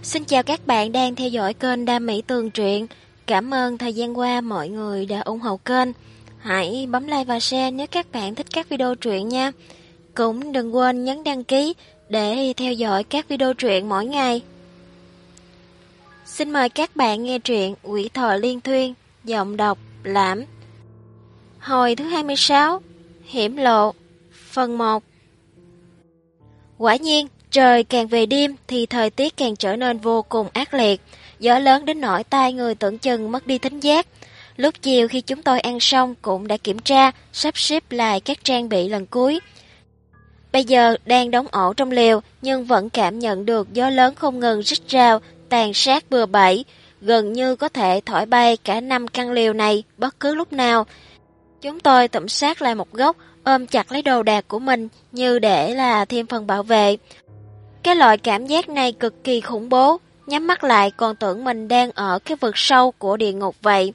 Xin chào các bạn đang theo dõi kênh Đam Mỹ Tường Truyện. Cảm ơn thời gian qua mọi người đã ủng hộ kênh. Hãy bấm like và share nếu các bạn thích các video truyện nha. Cũng đừng quên nhấn đăng ký để theo dõi các video truyện mỗi ngày. Xin mời các bạn nghe truyện Quỷ Thoại Liên Thuyên, giọng đọc Lãm. Hồi thứ 26, Hiểm Lộ, phần 1. Quả nhiên, trời càng về đêm thì thời tiết càng trở nên vô cùng ác liệt, gió lớn đến nỗi tai người tưởng chừng mất đi thính giác. Lúc chiều khi chúng tôi ăn xong cũng đã kiểm tra, sắp xếp lại các trang bị lần cuối. Bây giờ đang đóng ổ trong lều nhưng vẫn cảm nhận được gió lớn không ngừng rít rào, tàn sát bừa bãi, gần như có thể thổi bay cả 5 căn lều này bất cứ lúc nào. Chúng tôi tụm sát lại một góc, ôm chặt lấy đồ đạc của mình như để là thêm phần bảo vệ. Cái loại cảm giác này cực kỳ khủng bố, nhắm mắt lại còn tưởng mình đang ở cái vực sâu của địa ngục vậy.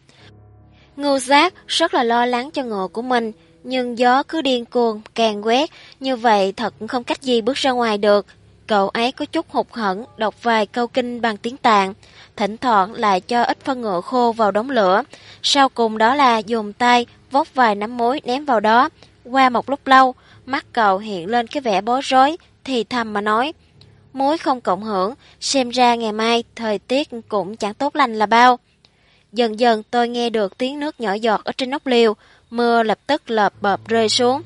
Ngưu Giác rất là lo lắng cho ngựa của mình, nhưng gió cứ điên cuồng, càng quét, như vậy thật không cách gì bước ra ngoài được. Cậu ấy có chút hụt hẫng, đọc vài câu kinh bằng tiếng Tạng, thỉnh thoảng lại cho ít phân ngựa khô vào đống lửa. Sau cùng đó là dùng tay vốc vài nắm muối ném vào đó. Qua một lúc lâu, mắt cậu hiện lên cái vẻ bối rối, thì thầm mà nói: muối không cộng hưởng, xem ra ngày mai thời tiết cũng chẳng tốt lành là bao. Dần dần tôi nghe được tiếng nước nhỏ giọt ở trên nóc lều, mưa lập tức lợp bợp rơi xuống.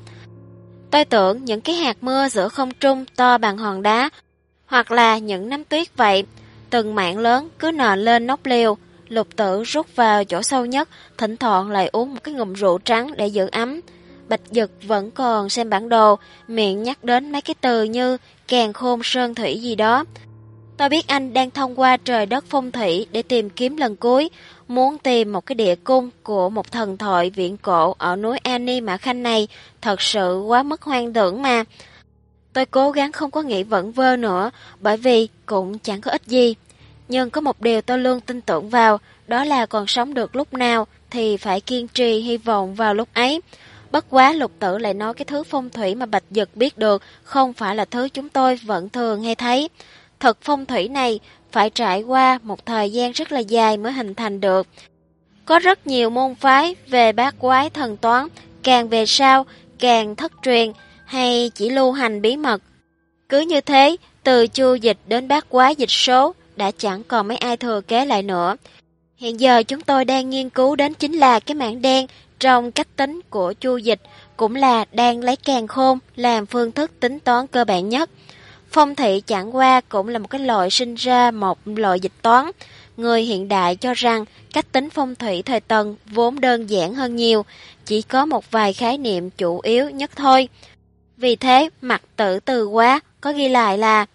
Tôi tưởng những cái hạt mưa giữa không trung to bằng hòn đá, hoặc là những nắm tuyết vậy. Từng mảng lớn cứ nền lên nóc lều. Lục Tử rút vào chỗ sâu nhất, thỉnh thoảng lại uống một cái ngụm rượu trắng để giữ ấm. Bạch Dực vẫn còn xem bản đồ, miệng nhắc đến mấy cái từ như càn khôn sơn thủy gì đó. Tôi biết anh đang thông qua trời đất phong thủy để tìm kiếm lần cuối, muốn tìm một cái địa cung của một thần thoại viễn cổ ở núi Ani Mã Khanh này, thật sự quá mức hoang tưởng mà. Tôi cố gắng không có nghĩ vẩn vơ nữa, bởi vì cũng chẳng có ích gì. Nhưng có một điều tôi luôn tin tưởng vào, đó là còn sống được lúc nào thì phải kiên trì hy vọng vào lúc ấy. Bất quá Lục Tử lại nói cái thứ phong thủy mà Bạch Dực biết được không phải là thứ chúng tôi vẫn thường hay thấy. Thật phong thủy này phải trải qua một thời gian rất là dài mới hình thành được. Có rất nhiều môn phái về bát quái thần toán, càng về sau càng thất truyền hay chỉ lưu hành bí mật. Cứ như thế, từ chu dịch đến bát quái dịch số đã chẳng còn mấy ai thừa kế lại nữa. Hiện giờ chúng tôi đang nghiên cứu đến chính là cái mảng đen trong cách tính của chu dịch, cũng là đang lấy càn khôn làm phương thức tính toán cơ bản nhất. Phong thủy chẳng qua cũng là một cái loại sinh ra một loại dịch toán. Người hiện đại cho rằng cách tính phong thủy thời Tần vốn đơn giản hơn nhiều, chỉ có một vài khái niệm chủ yếu nhất thôi. Vì thế, mặt tử từ quá có ghi lại là: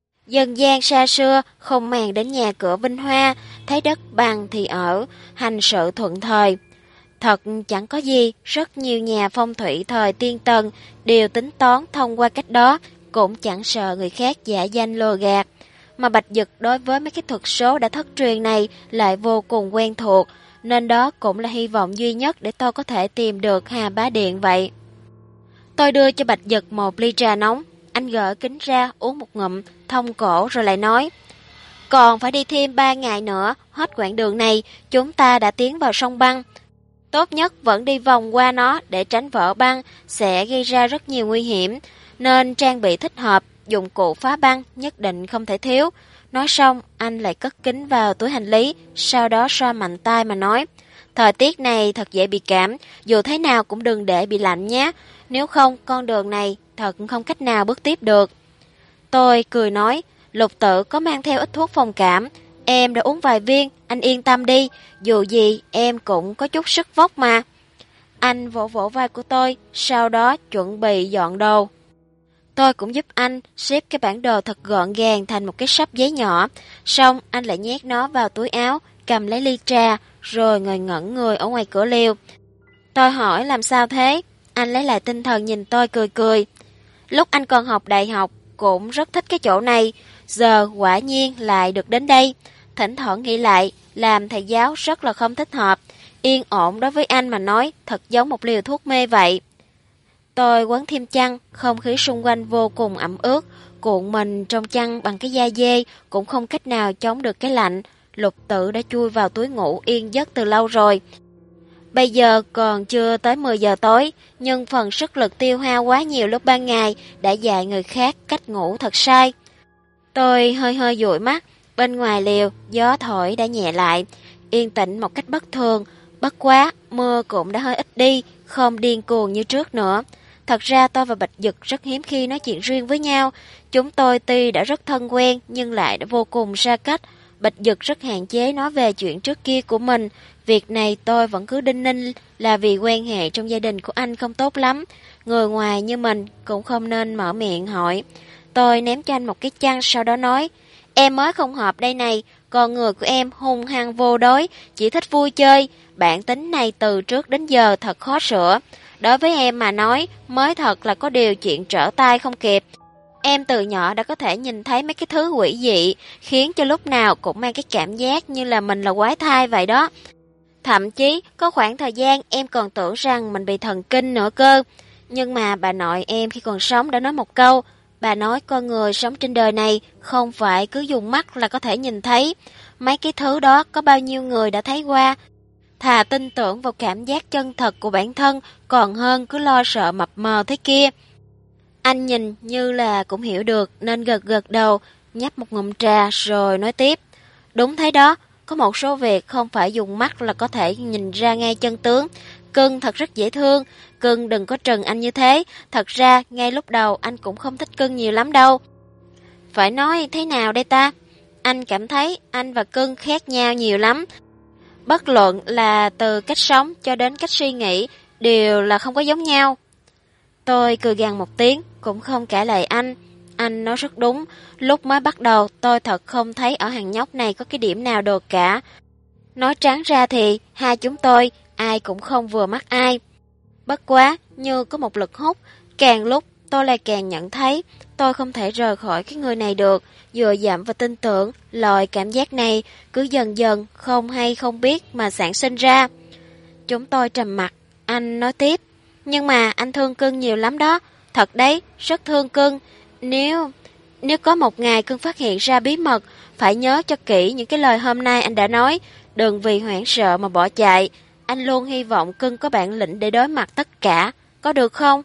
dân gian xa xưa không màng đến nhà cửa vinh hoa, thấy đất bằng thì ở, hành sự thuận thời. Thật chẳng có gì, rất nhiều nhà phong thủy thời Tiên Tần đều tính toán thông qua cách đó, cũng chẳng sợ người khác giả danh lừa gạt. Mà Bạch Dực đối với mấy cái thuật số đã thất truyền này lại vô cùng quen thuộc, nên đó cũng là hy vọng duy nhất để tôi có thể tìm được Hà Bá Điện vậy. Tôi đưa cho Bạch Dực một ly trà nóng, anh gỡ kính ra uống một ngụm, thông cổ rồi lại nói: còn phải đi thêm 3 ngày nữa, hết quãng đường này chúng ta đã tiến vào sông băng. Tốt nhất vẫn đi vòng qua nó để tránh vỡ băng, sẽ gây ra rất nhiều nguy hiểm, nên trang bị thích hợp, dụng cụ phá băng nhất định không thể thiếu. Nói xong, anh lại cất kính vào túi hành lý, sau đó xoa mạnh tay mà nói: thời tiết này thật dễ bị cảm, dù thế nào cũng đừng để bị lạnh nhé, nếu không con đường này thật không cách nào bước tiếp được. Tôi cười nói: Lục Tử có mang theo ít thuốc phòng cảm, em đã uống vài viên, anh yên tâm đi, dù gì em cũng có chút sức vóc mà. Anh vỗ vỗ vai của tôi, sau đó chuẩn bị dọn đồ. Tôi cũng giúp anh xếp cái bản đồ thật gọn gàng thành một cái sấp giấy nhỏ, xong anh lại nhét nó vào túi áo, cầm lấy ly trà, rồi ngồi ngẩn người ở ngoài cửa lều. Tôi hỏi làm sao thế? Anh lấy lại tinh thần nhìn tôi cười cười. Lúc anh còn học đại học cũng rất thích cái chỗ này, giờ quả nhiên lại được đến đây. Thỉnh thoảng nghĩ lại, làm thầy giáo rất là không thích hợp, yên ổn đối với anh mà nói thật giống một liều thuốc mê vậy. Tôi quấn thêm chăn, không khí xung quanh vô cùng ẩm ướt, cuộn mình trong chăn bằng cái da dê cũng không cách nào chống được cái lạnh. Lục Tự đã chui vào túi ngủ yên giấc từ lâu rồi. Bây giờ còn chưa tới 10 giờ tối, nhưng phần sức lực tiêu hao quá nhiều lúc ban ngày đã dạy người khác cách ngủ thật sai. Tôi hơi hơi dụi mắt, bên ngoài liều, gió thổi đã nhẹ lại, yên tĩnh một cách bất thường. Bất quá, mưa cũng đã hơi ít đi, không điên cuồng như trước nữa. Thật ra tôi và Bạch Dực rất hiếm khi nói chuyện riêng với nhau. Chúng tôi tuy đã rất thân quen nhưng lại đã vô cùng xa cách. Bạch Dực rất hạn chế nói về chuyện trước kia của mình. Việc này tôi vẫn cứ đinh ninh là vì quan hệ trong gia đình của anh không tốt lắm. Người ngoài như mình cũng không nên mở miệng hỏi. Tôi ném cho anh một cái chăn sau đó nói, em mới không hợp đây này, con người của em hung hăng vô đối, chỉ thích vui chơi. Bản tính này từ trước đến giờ thật khó sửa. Đối với em mà nói, mới thật là có điều chuyện trở tay không kịp. Em từ nhỏ đã có thể nhìn thấy mấy cái thứ quỷ dị, khiến cho lúc nào cũng mang cái cảm giác như là mình là quái thai vậy đó. Thậm chí có khoảng thời gian em còn tưởng rằng mình bị thần kinh nữa cơ. Nhưng mà bà nội em khi còn sống đã nói một câu, bà nói con người sống trên đời này không phải cứ dùng mắt là có thể nhìn thấy. Mấy cái thứ đó có bao nhiêu người đã thấy qua. Thà tin tưởng vào cảm giác chân thật của bản thân còn hơn cứ lo sợ mập mờ thế kia. Anh nhìn như là cũng hiểu được nên gật gật đầu, nhấp một ngụm trà rồi nói tiếp. Đúng thế đó, có một số việc không phải dùng mắt là có thể nhìn ra ngay chân tướng. Cưng thật rất dễ thương, Cưng đừng có trừng anh như thế. Thật ra ngay lúc đầu anh cũng không thích Cưng nhiều lắm đâu. Phải nói thế nào đây ta? Anh cảm thấy anh và Cưng khác nhau nhiều lắm. Bất luận là từ cách sống cho đến cách suy nghĩ đều là không có giống nhau. Tôi cười gằn một tiếng, cũng không cãi lại anh. Anh nói rất đúng, lúc mới bắt đầu tôi thật không thấy ở thằng nhóc này có cái điểm nào được cả. Nói trắng ra thì hai chúng tôi ai cũng không vừa mắt ai. Bất quá như có một lực hút, càng lúc tôi lại càng nhận thấy tôi không thể rời khỏi cái người này được. Dựa dẫm và tin tưởng, loại cảm giác này cứ dần dần không hay không biết mà sản sinh ra. Chúng tôi trầm mặc, anh nói tiếp. Nhưng mà anh thương Cưng nhiều lắm đó, thật đấy, rất thương Cưng. Nếu có một ngày Cưng phát hiện ra bí mật, phải nhớ cho kỹ những cái lời hôm nay anh đã nói, đừng vì hoảng sợ mà bỏ chạy. Anh luôn hy vọng Cưng có bản lĩnh để đối mặt tất cả, có được không?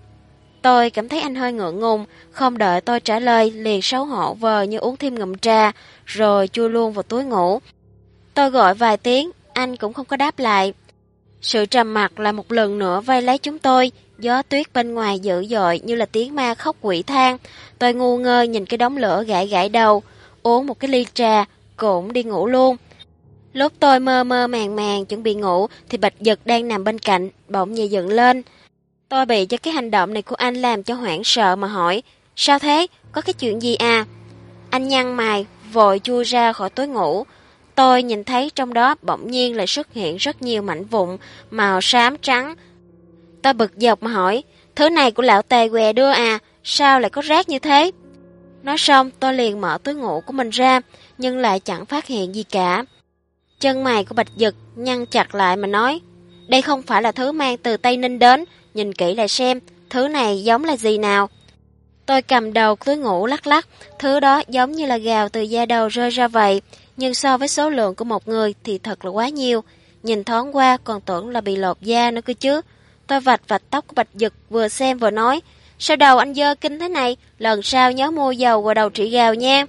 Tôi cảm thấy anh hơi ngượng ngùng, không đợi tôi trả lời liền xấu hổ vờ như uống thêm ngụm trà, rồi chui luôn vào túi ngủ. Tôi gọi vài tiếng, anh cũng không có đáp lại. Sự trầm mặc lại một lần nữa vây lấy chúng tôi, gió tuyết bên ngoài dữ dội như là tiếng ma khóc quỷ than. Tôi ngu ngơ nhìn cái đống lửa gãi gãi đầu, uống một cái ly trà, cũng đi ngủ luôn. Lúc tôi mơ mơ màng màng chuẩn bị ngủ thì Bạch Dực đang nằm bên cạnh, bỗng nhảy dựng lên. Tôi bị cho cái hành động này của anh làm cho hoảng sợ mà hỏi, sao thế, có cái chuyện gì à? Anh nhăn mày, vội chui ra khỏi túi ngủ. Tôi nhìn thấy trong đó bỗng nhiên lại xuất hiện rất nhiều mảnh vụn màu xám trắng. Tôi bực dọc mà hỏi, thứ này của lão Tề què đưa à, sao lại có rác như thế? Nói xong tôi liền mở túi ngủ của mình ra, nhưng lại chẳng phát hiện gì cả. Chân mày của Bạch Dực nhăn chặt lại mà nói, đây không phải là thứ mang từ Tây Ninh đến, nhìn kỹ lại xem, thứ này giống là gì nào? Tôi cầm đầu túi ngủ lắc lắc, thứ đó giống như là gào từ da đầu rơi ra vậy, nhưng so với số lượng của một người thì thật là quá nhiều. Nhìn thoáng qua còn tưởng là bị lột da nữa cơ chứ. Tôi vạch vạch tóc của Bạch Dực vừa xem vừa nói, sao đầu anh dơ kinh thế này, lần sau nhớ mua dầu vào đầu trị gào nha.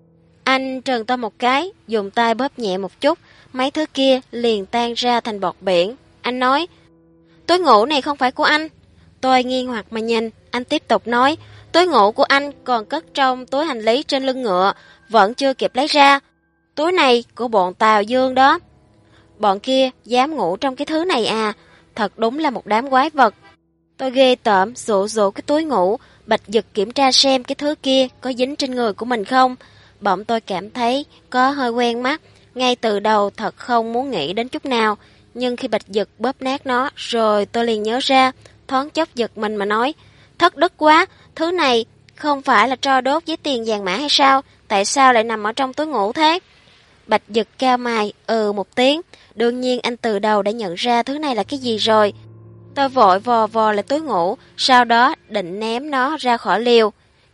Anh trừng tôi một cái, dùng tay bóp nhẹ một chút, mấy thứ kia liền tan ra thành bọt biển. Anh nói, túi ngủ này không phải của anh. Tôi nghi hoặc mà nhìn, anh tiếp tục nói, túi ngủ của anh còn cất trong túi hành lý trên lưng ngựa, vẫn chưa kịp lấy ra. Túi này của bọn Tào Dương đó. Bọn kia dám ngủ trong cái thứ này à, thật đúng là một đám quái vật. Tôi ghê tởm rủ cái túi ngủ, Bạch Dực kiểm tra xem cái thứ kia có dính trên người của mình không. Bỗng tôi cảm thấy có hơi quen mắt, ngay từ đầu thật không muốn nghĩ đến chút nào. Nhưng khi Bạch Dực bóp nát nó rồi tôi liền nhớ ra, thoáng chốc giật mình mà nói, thất đức quá, thứ này không phải là tro đốt với tiền vàng mã hay sao, tại sao lại nằm ở trong túi ngủ thế? Bạch Dực cao mày, một tiếng, đương nhiên anh từ đầu đã nhận ra thứ này là cái gì rồi. Tôi vội vò lại túi ngủ, sau đó định ném nó ra khỏi liều.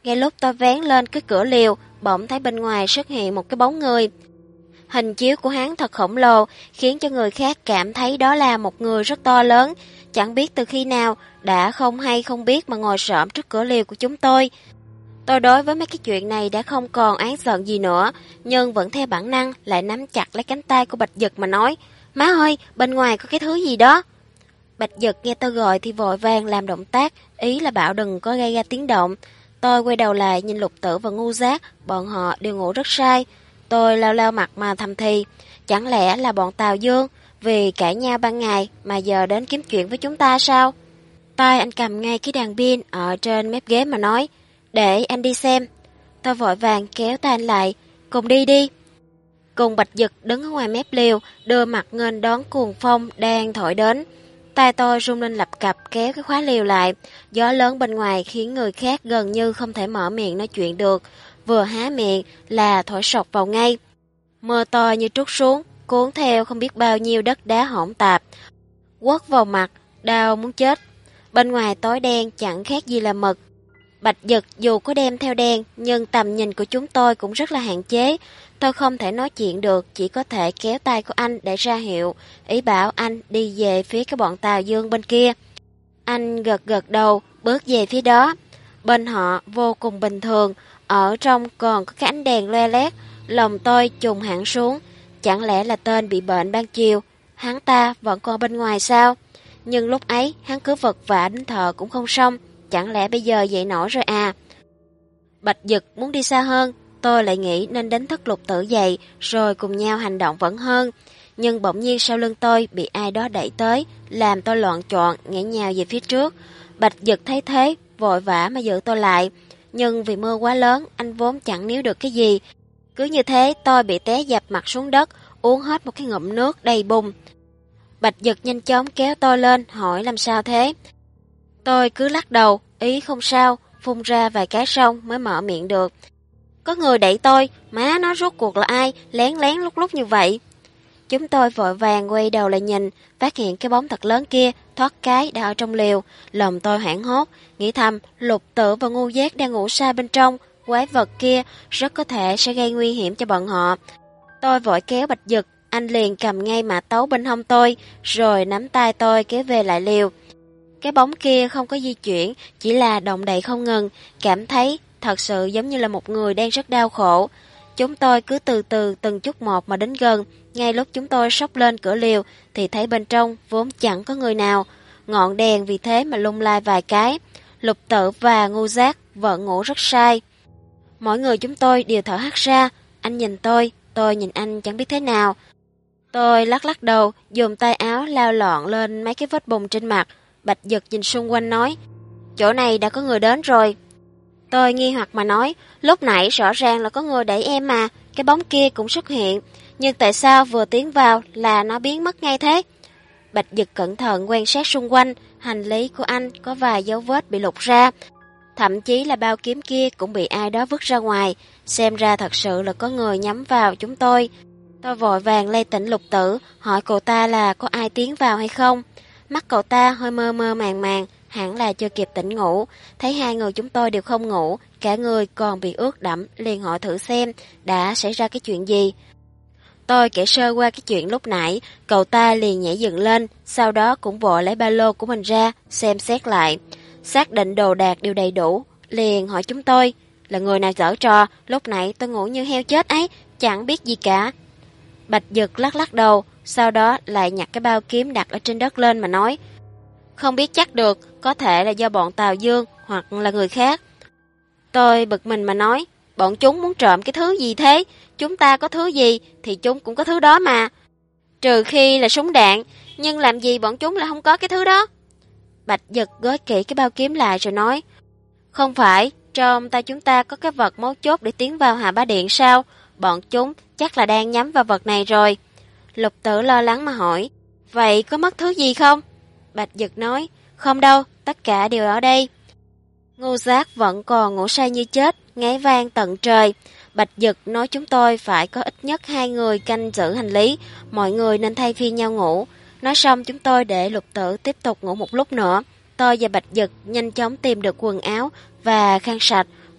Ngay lúc tôi vén lên cái cửa liều, bỗng thấy bên ngoài xuất hiện một cái bóng người. Hình chiếu của hắn thật khổng lồ, khiến cho người khác cảm thấy đó là một người rất to lớn, chẳng biết từ khi nào đã không hay không biết mà ngồi xổm trước cửa liều của chúng tôi. Tôi đối với mấy cái chuyện này đã không còn oán giận gì nữa, nhưng vẫn theo bản năng lại nắm chặt lấy cánh tay của Bạch Dực mà nói: "Má ơi, bên ngoài có cái thứ gì đó." Bạch Dực nghe tôi gọi thì vội vàng làm động tác, ý là bảo đừng có gây ra tiếng động. Tôi quay đầu lại nhìn Lục Tử và Ngu Giác, bọn họ đều ngủ rất say. Tôi lau lau mặt mà thầm thì, chẳng lẽ là bọn Tào Dương vì cãi nhau ban ngày mà giờ đến kiếm chuyện với chúng ta sao? Tay anh cầm ngay cái đàn pin ở trên mép ghế mà nói: "Để anh đi xem." Tôi vội vàng kéo tay anh lại: "Cùng đi đi." Cùng Bạch Dực đứng ở ngoài mép liều, đưa mặt nghênh đón cuồng phong đang thổi đến. Tay tôi rung lên lập cập kéo cái khóa liều lại. Gió lớn bên ngoài khiến người khác gần như không thể mở miệng nói chuyện được. Vừa há miệng là thổi sộc vào ngay. Mưa to như trút xuống, cuốn theo không biết bao nhiêu đất đá hỗn tạp, quất vào mặt, đau muốn chết. Bên ngoài tối đen chẳng khác gì là mực. Bạch Dực dù có đem theo đèn, nhưng tầm nhìn của chúng tôi cũng rất là hạn chế. Tôi không thể nói chuyện được, chỉ có thể kéo tay của anh để ra hiệu, ý bảo anh đi về phía cái bọn Tào Dương bên kia. Anh gật gật đầu, bước về phía đó. Bên họ vô cùng bình thường, ở trong còn có cái ánh đèn loe lét, lòng tôi trùng hẳn xuống. Chẳng lẽ là tên bị bệnh ban chiều, hắn ta vẫn còn bên ngoài sao? Nhưng lúc ấy hắn cứ vật vã đến thợ cũng không xong, chẳng lẽ bây giờ dậy nổi rồi à? Bạch Dực muốn đi xa hơn, tôi lại nghĩ nên đánh thức Lục Tử dậy rồi cùng nhau hành động vẫn hơn. Nhưng bỗng nhiên sau lưng tôi bị ai đó đẩy tới, làm tôi loạn choạng ngã nhào về phía trước. Bạch Dực thấy thế, vội vã mà giữ tôi lại. Nhưng vì mưa quá lớn, anh vốn chẳng níu được cái gì. Cứ như thế tôi bị té dập mặt xuống đất, uống hết một cái ngụm nước đầy bùn. Bạch Dực nhanh chóng kéo tôi lên, hỏi làm sao thế. Tôi cứ lắc đầu, ý không sao, phun ra vài cái xong mới mở miệng được. Có người đẩy tôi, má nó rốt cuộc là ai, lén lén lúc lúc như vậy. Chúng tôi vội vàng quay đầu lại nhìn, phát hiện cái bóng thật lớn kia, thoát cái đã ở trong liều. Lòng tôi hoảng hốt, nghĩ thầm Lục Tử và Ngu Giác đang ngủ say bên trong, quái vật kia rất có thể sẽ gây nguy hiểm cho bọn họ. Tôi vội kéo Bạch Dực, anh liền cầm ngay mã tấu bên hông tôi, rồi nắm tay tôi kéo về lại liều. Cái bóng kia không có di chuyển, chỉ là động đậy không ngừng, cảm thấy thật sự giống như là một người đang rất đau khổ. Chúng tôi cứ từ từ từng chút một mà đến gần, ngay lúc chúng tôi xốc lên cửa liều thì thấy bên trong vốn chẳng có người nào, ngọn đèn vì thế mà lung lay vài cái. Lục Tử và Ngu Giác vẫn ngủ rất say. Mỗi người chúng tôi đều thở hắt ra, anh nhìn tôi nhìn anh chẳng biết thế nào. Tôi lắc lắc đầu, dùng tay áo lau lọn lên mấy cái vết bùn trên mặt. Bạch Dực nhìn xung quanh nói: "Chỗ này đã có người đến rồi." Tôi nghi hoặc mà nói: "Lúc nãy rõ ràng là có người đẩy em mà, cái bóng kia cũng xuất hiện, nhưng tại sao vừa tiến vào là nó biến mất ngay thế?" Bạch Dực cẩn thận quan sát xung quanh, hành lý của anh có vài dấu vết bị lục ra, thậm chí là bao kiếm kia cũng bị ai đó vứt ra ngoài, xem ra thật sự là có người nhắm vào chúng tôi. Tôi vội vàng lay tỉnh Lục Tử, hỏi cậu ta là có ai tiến vào hay không. Mắt cậu ta hơi mơ mơ màng màng, hẳn là chưa kịp tỉnh ngủ. Thấy hai người chúng tôi đều không ngủ, cả người còn bị ướt đẫm, liền hỏi thử xem đã xảy ra cái chuyện gì. Tôi kể sơ qua cái chuyện lúc nãy, cậu ta liền nhảy dựng lên, sau đó cũng vội lấy ba lô của mình ra, xem xét lại. Xác định đồ đạc đều đầy đủ, liền hỏi chúng tôi là người nào giở trò, lúc nãy tôi ngủ như heo chết ấy, chẳng biết gì cả. Bạch Dực lắc lắc đầu, sau đó lại nhặt cái bao kiếm đặt ở trên đất lên mà nói: "Không biết chắc được, có thể là do bọn Tào Dương hoặc là người khác." Tôi bực mình mà nói: "Bọn chúng muốn trộm cái thứ gì thế? Chúng ta có thứ gì thì chúng cũng có thứ đó mà. Trừ khi là súng đạn, nhưng làm gì bọn chúng lại không có cái thứ đó?" Bạch Dực gói kỹ cái bao kiếm lại rồi nói: "Không phải, trong tay chúng ta có cái vật mấu chốt để tiến vào Hà Bá Điện sao? Bọn chúng chắc là đang nhắm vào vật này rồi." Lục Tử lo lắng mà hỏi: "Vậy có mất thứ gì không?" Bạch Dực nói: "Không đâu, tất cả đều ở đây." Ngu Giác vẫn còn ngủ say như chết, ngáy vang tận trời. Bạch Dực nói chúng tôi phải có ít nhất 2 người canh giữ hành lý, mọi người nên thay phiên nhau ngủ. Nói xong chúng tôi để Lục Tử tiếp tục ngủ một lúc nữa. Tôi và Bạch Dực nhanh chóng tìm được quần áo và khăn sạch,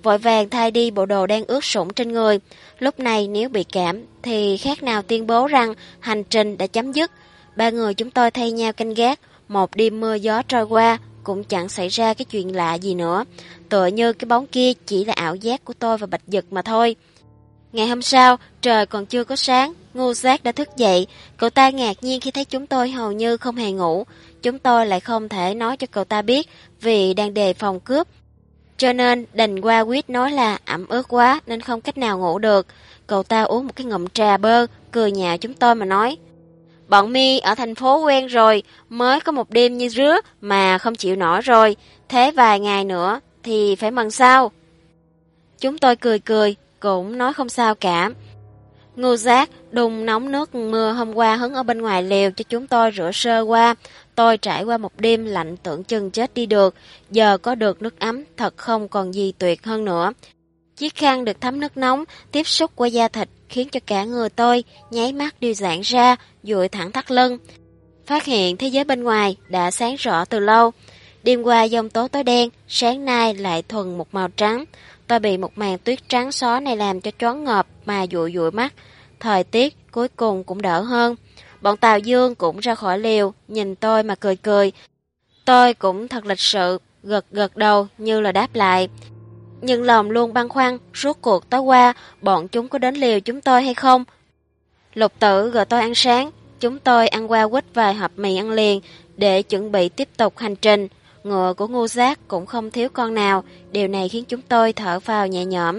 vội vàng thay đi bộ đồ đang ướt sũng trên người. Lúc này nếu bị cảm thì khác nào tuyên bố rằng hành trình đã chấm dứt. Ba người chúng tôi thay nhau canh gác, một đêm mưa gió trôi qua cũng chẳng xảy ra cái chuyện lạ gì nữa. Tựa như cái bóng kia chỉ là ảo giác của tôi và Bạch Dực mà thôi. Ngày hôm sau, trời còn chưa có sáng, Ngô Giác đã thức dậy. Cậu ta ngạc nhiên khi thấy chúng tôi hầu như không hề ngủ. Chúng tôi lại không thể nói cho cậu ta biết vì đang đề phòng cướp. Cho nên đành qua quyết nói là ẩm ướt quá nên không cách nào ngủ được. Cậu ta uống một cái ngụm trà bơ, cười nhạo chúng tôi mà nói: bọn mi ở thành phố quen rồi, mới có một đêm như rứa mà không chịu nổi rồi. Thế vài ngày nữa thì phải mần sao? Chúng tôi cười cười, cũng nói không sao cả. Ngô Giác đun nóng nước mưa hôm qua hứng ở bên ngoài lều cho chúng tôi rửa sơ qua. Tôi trải qua một đêm lạnh tưởng chừng chết đi được, giờ có được nước ấm thật không còn gì tuyệt hơn nữa. Chiếc khăn được thấm nước nóng tiếp xúc qua da thịt khiến cho cả người tôi nháy mắt đều giãn ra, duỗi thẳng thắt lưng. Phát hiện thế giới bên ngoài đã sáng rõ từ lâu. Đêm qua giông tố tối đen, sáng nay lại thuần một màu trắng. Tôi bị một màn tuyết trắng xóa này làm cho choáng ngợp mà dụi dụi mắt. Thời tiết cuối cùng cũng đỡ hơn. Bọn Tào Dương cũng ra khỏi liều, nhìn tôi mà cười cười. Tôi cũng thật lịch sự, gật gật đầu như là đáp lại. Nhưng lòng luôn băn khoăn, rốt cuộc tối qua bọn chúng có đến liều chúng tôi hay không? Lục Tử gọi tôi ăn sáng, chúng tôi ăn qua quýt vài hộp mì ăn liền để chuẩn bị tiếp tục hành trình. Ngựa của Ngô Giác cũng không thiếu con nào, điều này khiến chúng tôi thở phào nhẹ nhõm.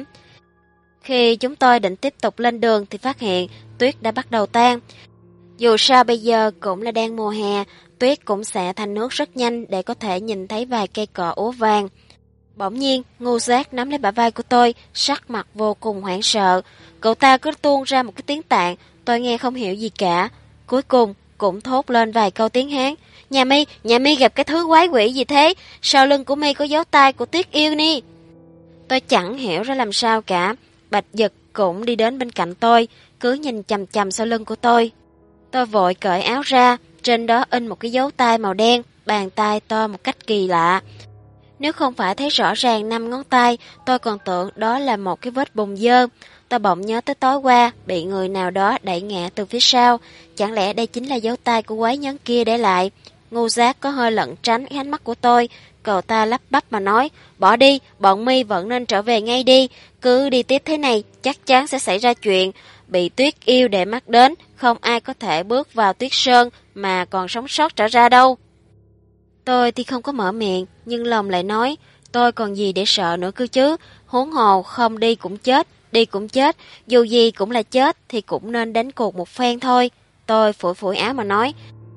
Khi chúng tôi định tiếp tục lên đường thì phát hiện tuyết đã bắt đầu tan. Dù sao bây giờ cũng là đang mùa hè, tuyết cũng sẽ thành nước rất nhanh để có thể nhìn thấy vài cây cỏ úa vàng. Bỗng nhiên, Ngô Giác nắm lấy bả vai của tôi, sắc mặt vô cùng hoảng sợ. Cậu ta cứ tuôn ra một cái tiếng Tạng, tôi nghe không hiểu gì cả. Cuối cùng cũng thốt lên vài câu tiếng Hán. Nhà mi gặp cái thứ quái quỷ gì thế? Sau lưng của mi có dấu tay của Tuyết Yêu ni. Tôi chẳng hiểu ra làm sao cả. Bạch Dực cũng đi đến bên cạnh tôi, cứ nhìn chằm chằm sau lưng của tôi. Tôi vội cởi áo ra, trên đó in một cái dấu tay màu đen, bàn tay to một cách kỳ lạ. Nếu không phải thấy rõ ràng 5 ngón tay, tôi còn tưởng đó là một cái vết bùn dơ. Tôi bỗng nhớ tới tối qua bị người nào đó đẩy ngã từ phía sau. Chẳng lẽ đây chính là dấu tay của quái nhân kia để lại? Ngô Giác có hơi lẩn tránh cái ánh mắt của tôi. Cậu ta lắp bắp mà nói: bỏ đi, bọn mi vẫn nên trở về ngay đi. Cứ đi tiếp thế này chắc chắn sẽ xảy ra chuyện. Bị Tuyết Yêu để mắt đến, không ai có thể bước vào Tuyết Sơn mà còn sống sót trở ra đâu. Tôi thì không có mở miệng, nhưng lòng lại nói: tôi còn gì để sợ nữa cơ chứ. Huống hồ không đi cũng chết, đi cũng chết. Dù gì cũng là chết thì cũng nên đánh cuộc một phen thôi. Tôi phủi phủi áo mà nói: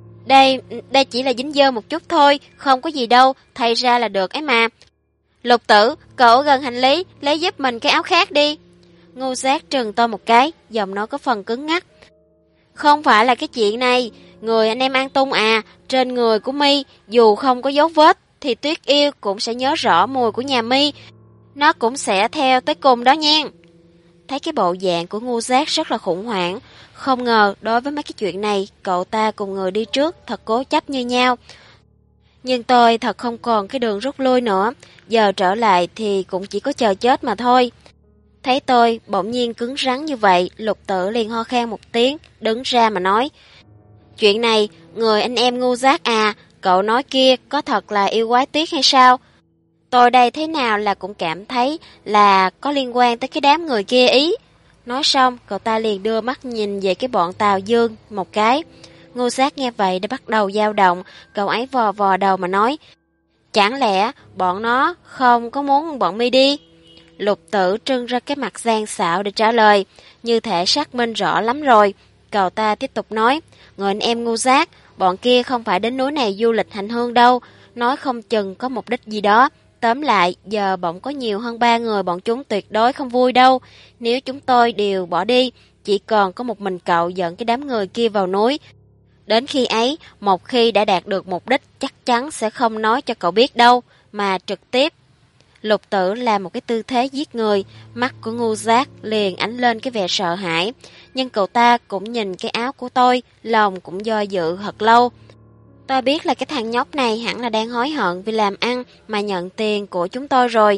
Đây chỉ là dính dơ một chút thôi, không có gì đâu, thay ra là được ấy mà. Lục Tử, cậu ở gần hành lý, lấy giúp mình cái áo khác đi. Ngô Giác trừng tôi một cái, giọng nói có phần cứng ngắc. Không phải là cái chuyện này, người anh em An Tung à, trên người của mi dù không có dấu vết thì Tuyết Yêu cũng sẽ nhớ rõ mùi của nhà mi, nó cũng sẽ theo tới cùng đó nha. Thấy cái bộ dạng của Ngô Giác rất là khủng hoảng, không ngờ đối với mấy cái chuyện này cậu ta cùng người đi trước thật cố chấp như nhau. Nhưng tôi thật không còn cái đường rút lui nữa, giờ trở lại thì cũng chỉ có chờ chết mà thôi. Thấy tôi bỗng nhiên cứng rắn như vậy, Lục Tử liền ho khan một tiếng, đứng ra mà nói: chuyện này, người anh em Ngô Giác à, cậu nói kia có thật là yêu quái tuyết hay sao? Tôi đây thế nào là cũng cảm thấy là có liên quan tới cái đám người kia ý. Nói xong, cậu ta liền đưa mắt nhìn về cái bọn Tào Dương một cái. Ngô Giác nghe vậy đã bắt đầu dao động, cậu ấy vò vò đầu mà nói: chẳng lẽ bọn nó không có muốn bọn mi đi? Lục Tử trưng ra cái mặt gian xạo để trả lời, như thể xác minh rõ lắm rồi. Cậu ta tiếp tục nói: người anh em Ngô Giác, bọn kia không phải đến núi này du lịch hành hương đâu, nói không chừng có mục đích gì đó. Tóm lại, giờ bỗng có nhiều hơn 3 người, bọn chúng tuyệt đối không vui đâu. Nếu chúng tôi đều bỏ đi, chỉ còn có một mình cậu dẫn cái đám người kia vào núi. Đến khi ấy, một khi đã đạt được mục đích, chắc chắn sẽ không nói cho cậu biết đâu, mà trực tiếp. Lục Tử làm một cái tư thế giết người, mắt của Ngô Giác liền ánh lên cái vẻ sợ hãi. Nhưng cậu ta cũng nhìn cái áo của tôi, lòng cũng do dự thật lâu. Tôi biết là cái thằng nhóc này hẳn là đang hối hận vì làm ăn mà nhận tiền của chúng tôi rồi.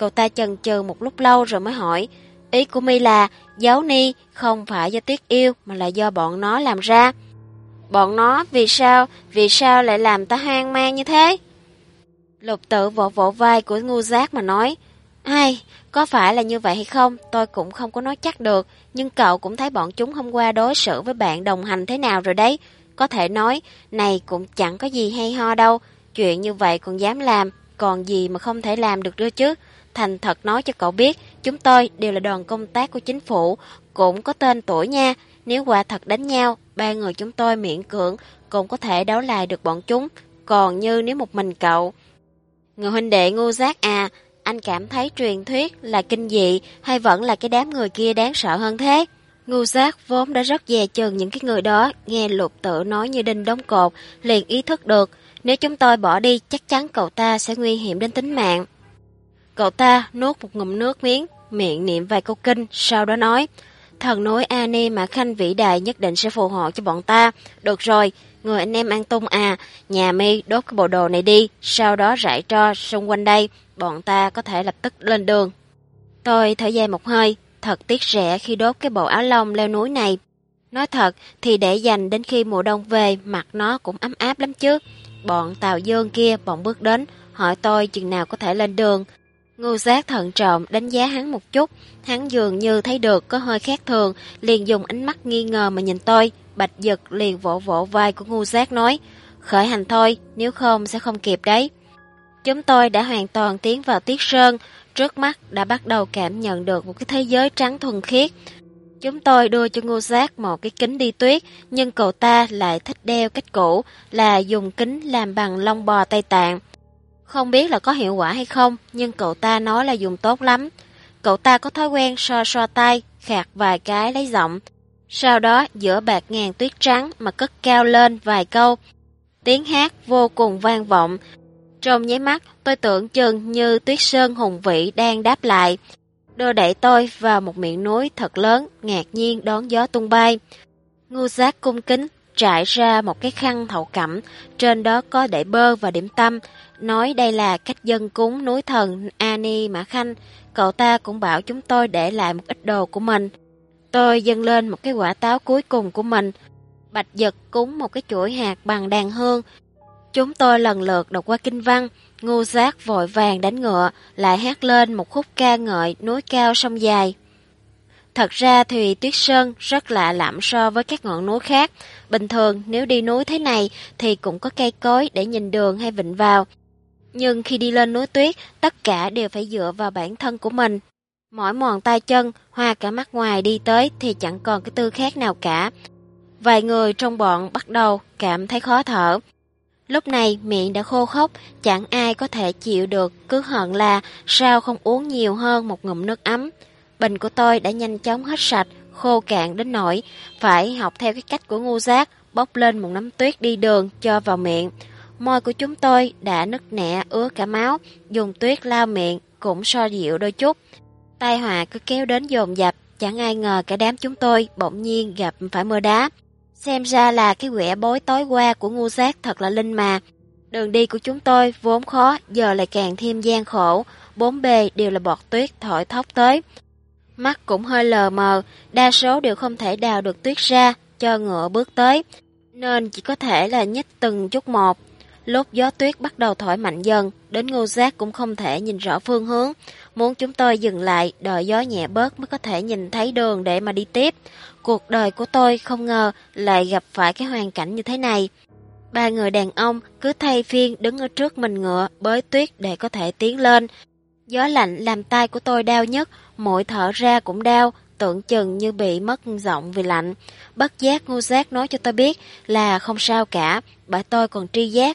Cậu ta chần chừ một lúc lâu rồi mới hỏi, ý của mi là dấu ni không phải do Tuyết yêu mà là do bọn nó làm ra. Bọn nó vì sao lại làm ta hoang mang như thế? Lục Tự vỗ vỗ vai của Ngưu Giác mà nói, có phải là như vậy hay không, tôi cũng không có nói chắc được, nhưng cậu cũng thấy bọn chúng hôm qua đối xử với bạn đồng hành thế nào rồi đấy. Có thể nói, này cũng chẳng có gì hay ho đâu, chuyện như vậy còn dám làm, còn gì mà không thể làm được nữa chứ. Thành thật nói cho cậu biết, chúng tôi đều là đoàn công tác của chính phủ, cũng có tên tuổi nha. Nếu quả thật đánh nhau, ba người chúng tôi miễn cưỡng cũng có thể đấu lại được bọn chúng. Còn như nếu một mình cậu... Người huynh đệ Ngưu Giác à, anh cảm thấy truyền thuyết là kinh dị hay vẫn là cái đám người kia đáng sợ hơn thế? Ngưu Giác vốn đã rất dè chừng những cái người đó, nghe Lục Tự nói như đinh đóng cột, liền ý thức được, nếu chúng tôi bỏ đi chắc chắn cậu ta sẽ nguy hiểm đến tính mạng. Cậu ta nuốt một ngụm nước miệng niệm vài câu kinh, sau đó nói, thần núi Ani mà Khanh vĩ đại nhất định sẽ phù hộ cho bọn ta. Được rồi, người anh em An Tung à, nhà mi đốt cái bộ đồ này đi, sau đó rải tro xung quanh đây, bọn ta có thể lập tức lên đường. Tôi thở dài một hơi, thật tiếc rẻ khi đốt cái bộ áo lông leo núi này. Nói thật thì để dành đến khi mùa đông về, mặc nó cũng ấm áp lắm chứ. Bọn Tào Dương kia bỗng bước đến, hỏi tôi chừng nào có thể lên đường. Ngưu Giác thận trọng đánh giá hắn một chút, hắn dường như thấy được có hơi khác thường, liền dùng ánh mắt nghi ngờ mà nhìn tôi. Bạch Dực liền vỗ vỗ vai của Ngưu Giác nói, khởi hành thôi, nếu không sẽ không kịp đấy. Chúng tôi đã hoàn toàn tiến vào Tuyết Sơn, trước mắt đã bắt đầu cảm nhận được một cái thế giới trắng thuần khiết. Chúng tôi đưa cho Ngưu Giác một cái kính đi tuyết, nhưng cậu ta lại thích đeo cách cũ là dùng kính làm bằng lông bò Tây Tạng. Không biết là có hiệu quả hay không, nhưng cậu ta nói là dùng tốt lắm. Cậu ta có thói quen so tay, khạc vài cái lấy giọng. Sau đó giữa bạt ngàn tuyết trắng mà cất cao lên vài câu. Tiếng hát vô cùng vang vọng. Trong nháy mắt tôi tưởng chừng như Tuyết Sơn hùng vĩ đang đáp lại. Đưa đẩy tôi vào một miệng núi thật lớn, ngạc nhiên đón gió tung bay. Ngưu Giác cung kính trải ra một cái khăn thổ cẩm, trên đó có để bơ và điểm tâm, nói đây là cách dân cúng núi thần Ani Mã Khanh. Cậu ta cũng bảo chúng tôi để lại một ít đồ của mình. Tôi dâng lên một cái quả táo cuối cùng của mình. Bạch Dực cúng một cái chuỗi hạt bằng đàn hương. Chúng tôi lần lượt đọc qua kinh văn. Ngưu Giác vội vàng đánh ngựa, lại hát lên một khúc ca ngợi núi cao sông dài. Thật ra thì Tuyết Sơn rất lạ lẫm so với các ngọn núi khác. Bình thường nếu đi núi thế này thì cũng có cây cối để nhìn đường hay vịn vào. Nhưng khi đi lên núi tuyết, tất cả đều phải dựa vào bản thân của mình. Mỏi mòn tay chân, hoa cả mắt ngoài đi tới thì chẳng còn cái tư khác nào cả. Vài người trong bọn bắt đầu cảm thấy khó thở. Lúc này miệng đã khô khốc, chẳng ai có thể chịu được, cứ hận là sao không uống nhiều hơn một ngụm nước ấm. Bình của tôi đã nhanh chóng hết sạch, khô cạn đến nỗi phải học theo cái cách của Ngưu Giác, bốc lên một nắm tuyết đi đường cho vào miệng. Môi của chúng tôi đã nứt nẻ ứa cả máu, dùng tuyết lau miệng cũng so dịu đôi chút. Tai họa cứ kéo đến dồn dập, chẳng ai ngờ cả đám chúng tôi bỗng nhiên gặp phải mưa đá. Xem ra là cái quẻ bối tối qua của Ngưu Giác thật là linh mà. Đường đi của chúng tôi vốn khó, giờ lại càng thêm gian khổ, bốn bề đều là bọt tuyết thổi thốc tới. Mắt cũng hơi lờ mờ, đa số đều không thể đào được tuyết ra cho ngựa bước tới, nên chỉ có thể là nhích từng chút một. Lúc gió tuyết bắt đầu thổi mạnh dần, đến Ngưu Giác cũng không thể nhìn rõ phương hướng. Muốn chúng tôi dừng lại, đợi gió nhẹ bớt mới có thể nhìn thấy đường để mà đi tiếp. Cuộc đời của tôi không ngờ lại gặp phải cái hoàn cảnh như thế này. Ba người đàn ông cứ thay phiên đứng ở trước mình ngựa bới tuyết để có thể tiến lên. Gió lạnh làm tay của tôi đau nhức, mỗi thở ra cũng đau, tưởng chừng như bị mất giọng vì lạnh. Bất giác Ngưu Giác nói cho tôi biết là không sao cả, bởi tôi còn tri giác.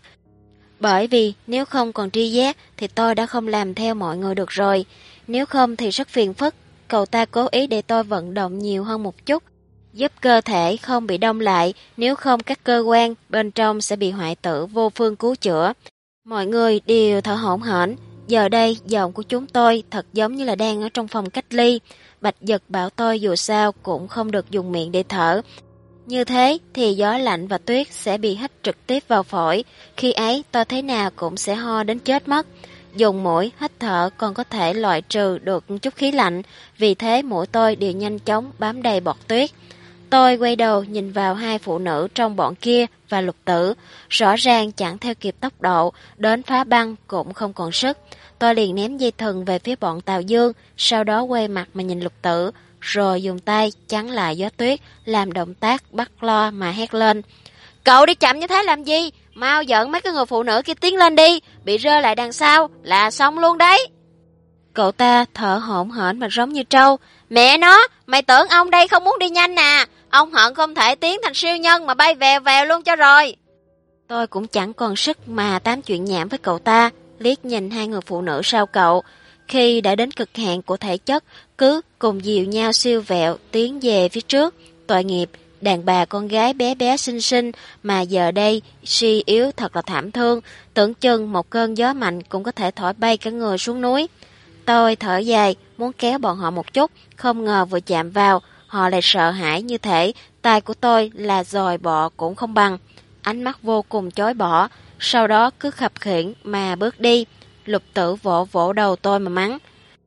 Bởi vì nếu không còn tri giác thì tôi đã không làm theo mọi người được rồi. Nếu không thì rất phiền phức. Cậu ta cố ý để tôi vận động nhiều hơn một chút, giúp cơ thể không bị đông lại, nếu không các cơ quan bên trong sẽ bị hoại tử vô phương cứu chữa. Mọi người đều thở hổn hển. Giờ đây giọng của chúng tôi thật giống như là đang ở trong phòng cách ly. Bạch Dực bảo tôi dù sao cũng không được dùng miệng để thở. Như thế thì gió lạnh và tuyết sẽ bị hít trực tiếp vào phổi. Khi ấy tôi thế nào cũng sẽ ho đến chết mất. Dùng mũi hít thở còn có thể loại trừ được chút khí lạnh, vì thế mũi tôi đều nhanh chóng bám đầy bọt tuyết. Tôi quay đầu nhìn vào hai phụ nữ trong bọn kia và Lục Tử, rõ ràng chẳng theo kịp tốc độ, đến phá băng cũng không còn sức. Tôi liền ném dây thừng về phía bọn Tào Dương, sau đó quay mặt mà nhìn Lục Tử, rồi dùng tay chắn lại gió tuyết, làm động tác bắt lo mà hét lên. Cậu đi chậm như thế làm gì? Mau dẫn mấy cái người phụ nữ kia tiến lên đi, bị rơi lại đằng sau là xong luôn đấy. Cậu ta thở hổn hển mà giống như trâu. Mẹ nó, mày tưởng ông đây không muốn đi nhanh à? Ông hận không thể tiến thành siêu nhân mà bay vèo vèo luôn cho rồi. Tôi cũng chẳng còn sức mà tám chuyện nhảm với cậu ta, liếc nhìn hai người phụ nữ sau cậu. Khi đã đến cực hạn của thể chất, cứ cùng dìu nhau siêu vẹo tiến về phía trước. Tội nghiệp, đàn bà con gái bé bé xinh xinh mà giờ đây suy yếu thật là thảm thương, tưởng chừng một cơn gió mạnh cũng có thể thổi bay cả người xuống núi. Tôi thở dài, muốn kéo bọn họ một chút, không ngờ vừa chạm vào, họ lại sợ hãi như thể tay của tôi là dòi bọ cũng không bằng. Ánh mắt vô cùng chói bỏ, sau đó cứ khập khiễng mà bước đi. Lục Tử vỗ vỗ đầu tôi mà mắng.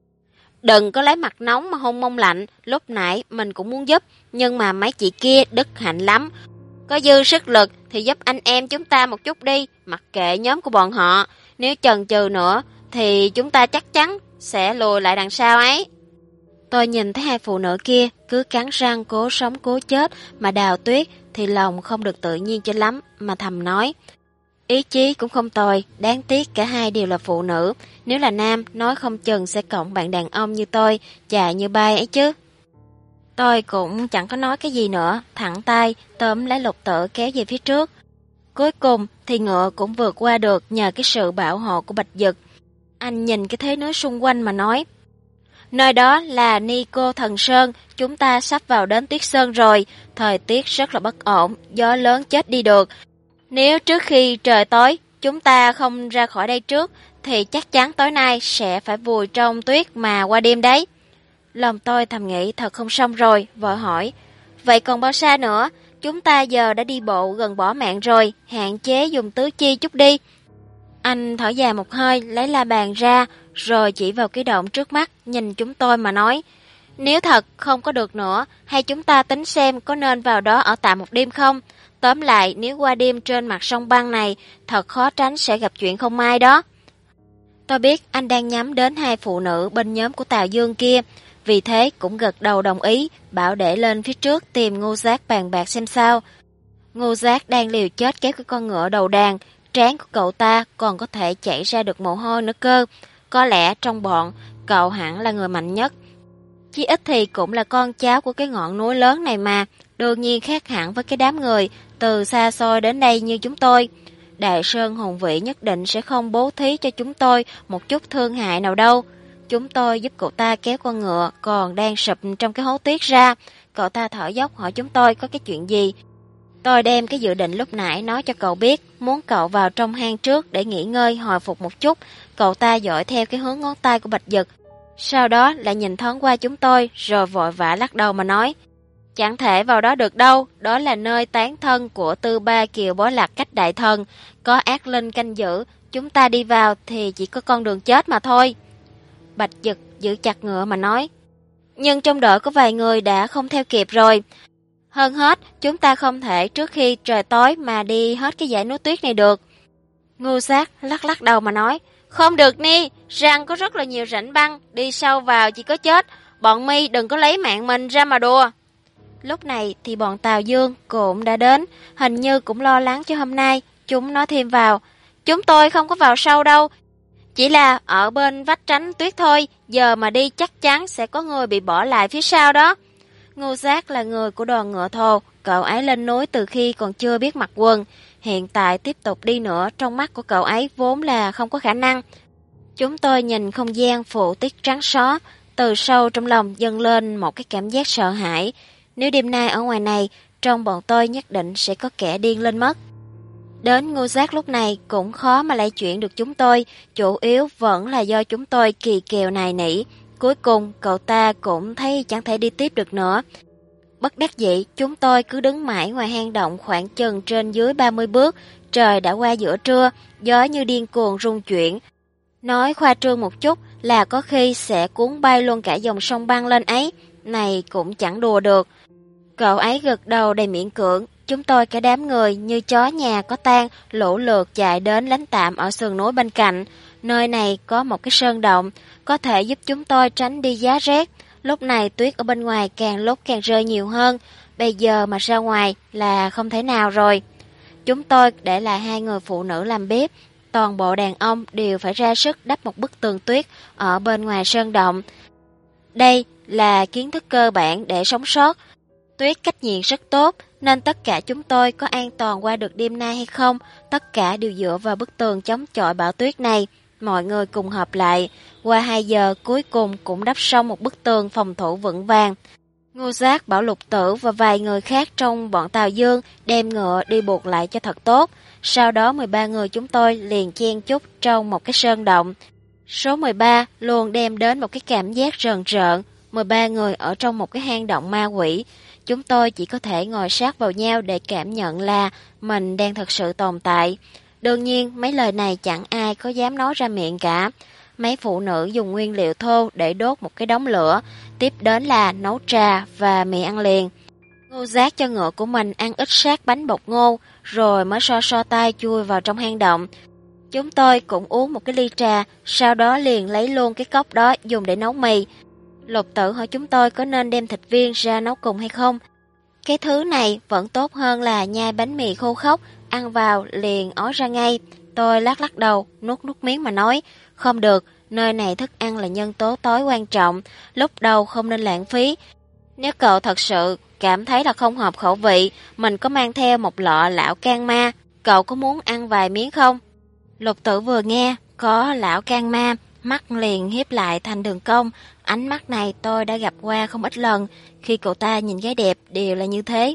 Đừng có lấy mặt nóng mà hôn mông lạnh, lúc nãy mình cũng muốn giúp, nhưng mà mấy chị kia đức hạnh lắm. Có dư sức lực thì giúp anh em chúng ta một chút đi, mặc kệ nhóm của bọn họ. Nếu chần chừ nữa thì chúng ta chắc chắn sẽ lùi lại đằng sau ấy. Tôi nhìn thấy hai phụ nữ kia cứ cắn răng cố sống cố chết mà đào tuyết thì lòng không được tự nhiên cho lắm mà thầm nói. Ý chí cũng không tồi, đáng tiếc cả hai đều là phụ nữ. Nếu là nam, nói không chừng sẽ cộng bạn đàn ông như tôi, chạy như bay ấy chứ. Tôi cũng chẳng có nói cái gì nữa, thẳng tay, tóm lấy Lục Tử kéo về phía trước. Cuối cùng thì ngựa cũng vượt qua được nhờ cái sự bảo hộ của Bạch Dực. Anh nhìn cái thế núi xung quanh mà nói. Nơi đó là Ni Cô Thần Sơn, chúng ta sắp vào đến Tuyết Sơn rồi, thời tiết rất là bất ổn, gió lớn chết đi được. Nếu trước khi trời tối, chúng ta không ra khỏi đây trước, thì chắc chắn tối nay sẽ phải vùi trong tuyết mà qua đêm đấy. Lòng tôi thầm nghĩ thật không xong rồi, vợ hỏi. Vậy còn bao xa nữa? Chúng ta giờ đã đi bộ gần bỏ mạng rồi, hạn chế dùng tứ chi chút đi. Anh thở dài một hơi, lấy la bàn ra, rồi chỉ vào cái động trước mắt, nhìn chúng tôi mà nói. Nếu thật không có được nữa, hay chúng ta tính xem có nên vào đó ở tạm một đêm không? Tóm lại, nếu qua đêm trên mặt sông băng này, thật khó tránh sẽ gặp chuyện không may đó. Tôi biết anh đang nhắm đến hai phụ nữ bên nhóm của Tào Dương kia, vì thế cũng gật đầu đồng ý, bảo để lên phía trước tìm Ngô Giác bàn bạc xem sao. Ngô Giác đang liều chết kéo cái con ngựa đầu đàn, trán của cậu ta còn có thể chảy ra được mồ hôi nữa cơ. Có lẽ trong bọn, cậu hẳn là người mạnh nhất. Chí ít thì cũng là con cháu của cái ngọn núi lớn này mà, đương nhiên khác hẳn với cái đám người từ xa xôi đến đây như chúng tôi. Đại Sơn hùng vĩ nhất định sẽ không bố thí cho chúng tôi một chút thương hại nào đâu. Chúng tôi giúp cậu ta kéo con ngựa còn đang sụp trong cái hố tuyết ra. Cậu ta thở dốc hỏi chúng tôi có cái chuyện gì. Tôi đem cái dự định lúc nãy nói cho cậu biết, muốn cậu vào trong hang trước để nghỉ ngơi hồi phục một chút. Cậu ta dõi theo cái hướng ngón tay của Bạch Dực, sau đó lại nhìn thoáng qua chúng tôi rồi vội vã lắc đầu mà nói. Chẳng thể vào đó được đâu, đó là nơi tán thân của Tư Ba Kiều Bối Lạc cách đại thần, có ác linh canh giữ, chúng ta đi vào thì chỉ có con đường chết mà thôi. Bạch Dực giữ chặt ngựa mà nói. Nhưng trong đội có vài người đã không theo kịp rồi. Hơn hết, chúng ta không thể trước khi trời tối mà đi hết cái dãy núi tuyết này được. Ngô Giác lắc lắc đầu mà nói. Không được Ni, rằng có rất là nhiều rãnh băng, đi sâu vào chỉ có chết, bọn mi đừng có lấy mạng mình ra mà đùa. Lúc này thì bọn Tào Dương cũng đã đến, hình như cũng lo lắng cho hôm nay, chúng nói thêm vào. Chúng tôi không có vào sâu đâu, chỉ là ở bên vách tránh tuyết thôi, giờ mà đi chắc chắn sẽ có người bị bỏ lại phía sau đó. Ngô Giác là người của đoàn ngựa thồ, cậu ấy lên núi từ khi còn chưa biết mặc quần. Hiện tại tiếp tục đi nữa trong mắt của cậu ấy vốn là không có khả năng. Chúng tôi nhìn không gian phủ tuyết trắng xóa, từ sâu trong lòng dâng lên một cái cảm giác sợ hãi. Nếu đêm nay ở ngoài này, trong bọn tôi nhất định sẽ có kẻ điên lên mất. Đến Ngô Giác lúc này cũng khó mà lay chuyển được chúng tôi, chủ yếu vẫn là do chúng tôi kỳ kèo nài nỉ. Cuối cùng cậu ta cũng thấy chẳng thể đi tiếp được nữa. Bất đắc dĩ, chúng tôi cứ đứng mãi ngoài hang động khoảng chừng trên dưới 30 bước, trời đã qua giữa trưa, gió như điên cuồng rung chuyển. Nói khoa trương một chút là có khi sẽ cuốn bay luôn cả dòng sông băng lên ấy, này cũng chẳng đùa được. Cậu ấy gật đầu đầy miễn cưỡng, chúng tôi cả đám người như chó nhà có tang lũ lượt chạy đến lánh tạm ở sườn núi bên cạnh. Nơi này có một cái sơn động, có thể giúp chúng tôi tránh đi giá rét. Lúc này tuyết ở bên ngoài càng lúc càng rơi nhiều hơn, bây giờ mà ra ngoài là không thể nào rồi. Chúng tôi để lại 2 người phụ nữ làm bếp, toàn bộ đàn ông đều phải ra sức đắp một bức tường tuyết ở bên ngoài sơn động. Đây là kiến thức cơ bản để sống sót. Tuyết cách nhiệt rất tốt, nên tất cả chúng tôi có an toàn qua được đêm nay hay không, tất cả đều dựa vào bức tường chống chọi bão tuyết này. Mọi người cùng hợp lại, qua 2 giờ cuối cùng cũng đắp xong một bức tường phòng thủ vững vàng. Ngô Giác bảo Lục Tử và vài người khác trong bọn Tào Dương đem ngựa đi buộc lại cho thật tốt. Sau đó 13 người chúng tôi liền chen chúc trong một cái sơn động. Số 13 luôn đem đến một cái cảm giác rờn rợn, 13 người ở trong một cái hang động ma quỷ. Chúng tôi chỉ có thể ngồi sát vào nhau để cảm nhận là mình đang thật sự tồn tại. Đương nhiên, mấy lời này chẳng ai có dám nói ra miệng cả. Mấy phụ nữ dùng nguyên liệu thô để đốt một cái đống lửa, tiếp đến là nấu trà và mì ăn liền. Ngô Giác cho ngựa của mình ăn ít sát bánh bột ngô, rồi mới so tay chui vào trong hang động. Chúng tôi cũng uống một cái ly trà, sau đó liền lấy luôn cái cốc đó dùng để nấu mì. Lục Tử hỏi chúng tôi có nên đem thịt viên ra nấu cùng hay không. Cái thứ này vẫn tốt hơn là nhai bánh mì khô khốc, ăn vào liền ói ra ngay. Tôi lắc đầu, nuốt miếng mà nói, không được, nơi này thức ăn là nhân tố tối quan trọng, lúc đầu không nên lãng phí. Nếu cậu thật sự cảm thấy là không hợp khẩu vị, mình có mang theo một lọ lão can ma, cậu có muốn ăn vài miếng không? Lục Tử vừa nghe, có lão can ma, mắt liền hiếp lại thành đường cong, ánh mắt này tôi đã gặp qua không ít lần, khi cậu ta nhìn gái đẹp đều là như thế.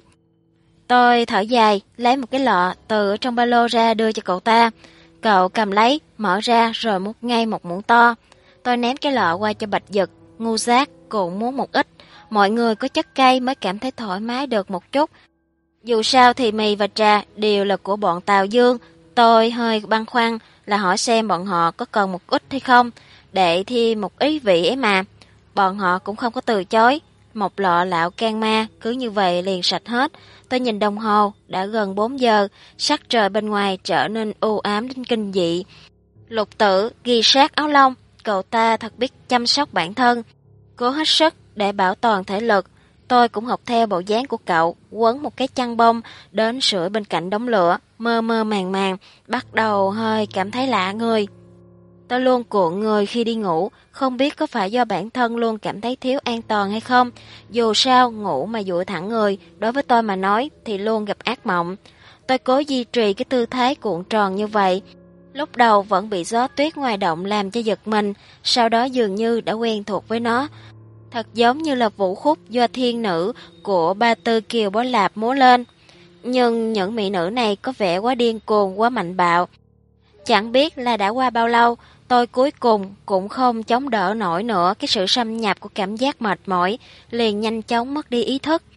Tôi thở dài, lấy một cái lọ từ trong ba lô ra đưa cho cậu ta. Cậu cầm lấy, mở ra rồi múc ngay một muỗng to. Tôi ném cái lọ qua cho Bạch Dực, Ngu Giác cũng muốn một ít. Mọi người có chất cay mới cảm thấy thoải mái được một chút. Dù sao thì mì và trà đều là của bọn Tào Dương. Tôi hơi băn khoăn là hỏi xem bọn họ có cần một ít hay không, để thêm một ý vị ấy mà. Bọn họ cũng không có từ chối. Một lọ lão can ma cứ như vậy liền sạch hết. Tôi nhìn đồng hồ, đã gần 4 giờ, sắc trời bên ngoài trở nên u ám đến kinh dị. Lục Tử ghi sát áo lông, cậu ta thật biết chăm sóc bản thân, cố hết sức để bảo toàn thể lực. Tôi cũng học theo bộ dáng của cậu, quấn một cái chăn bông đến sưởi bên cạnh đống lửa, mơ màng, bắt đầu hơi cảm thấy lạ người. Tôi luôn cuộn người khi đi ngủ, không biết có phải do bản thân luôn cảm thấy thiếu an toàn hay không. Dù sao, ngủ mà duỗi thẳng người, đối với tôi mà nói thì luôn gặp ác mộng. Tôi cố duy trì cái tư thế cuộn tròn như vậy. Lúc đầu vẫn bị gió tuyết ngoài động làm cho giật mình, sau đó dường như đã quen thuộc với nó. Thật giống như là vũ khúc do thiên nữ của Ba Tư Kiều Bó Lạp múa lên. Nhưng những mỹ nữ này có vẻ quá điên cuồng, quá mạnh bạo. Chẳng biết là đã qua bao lâu, tôi cuối cùng cũng không chống đỡ nổi nữa cái sự xâm nhập của cảm giác mệt mỏi, liền nhanh chóng mất đi ý thức.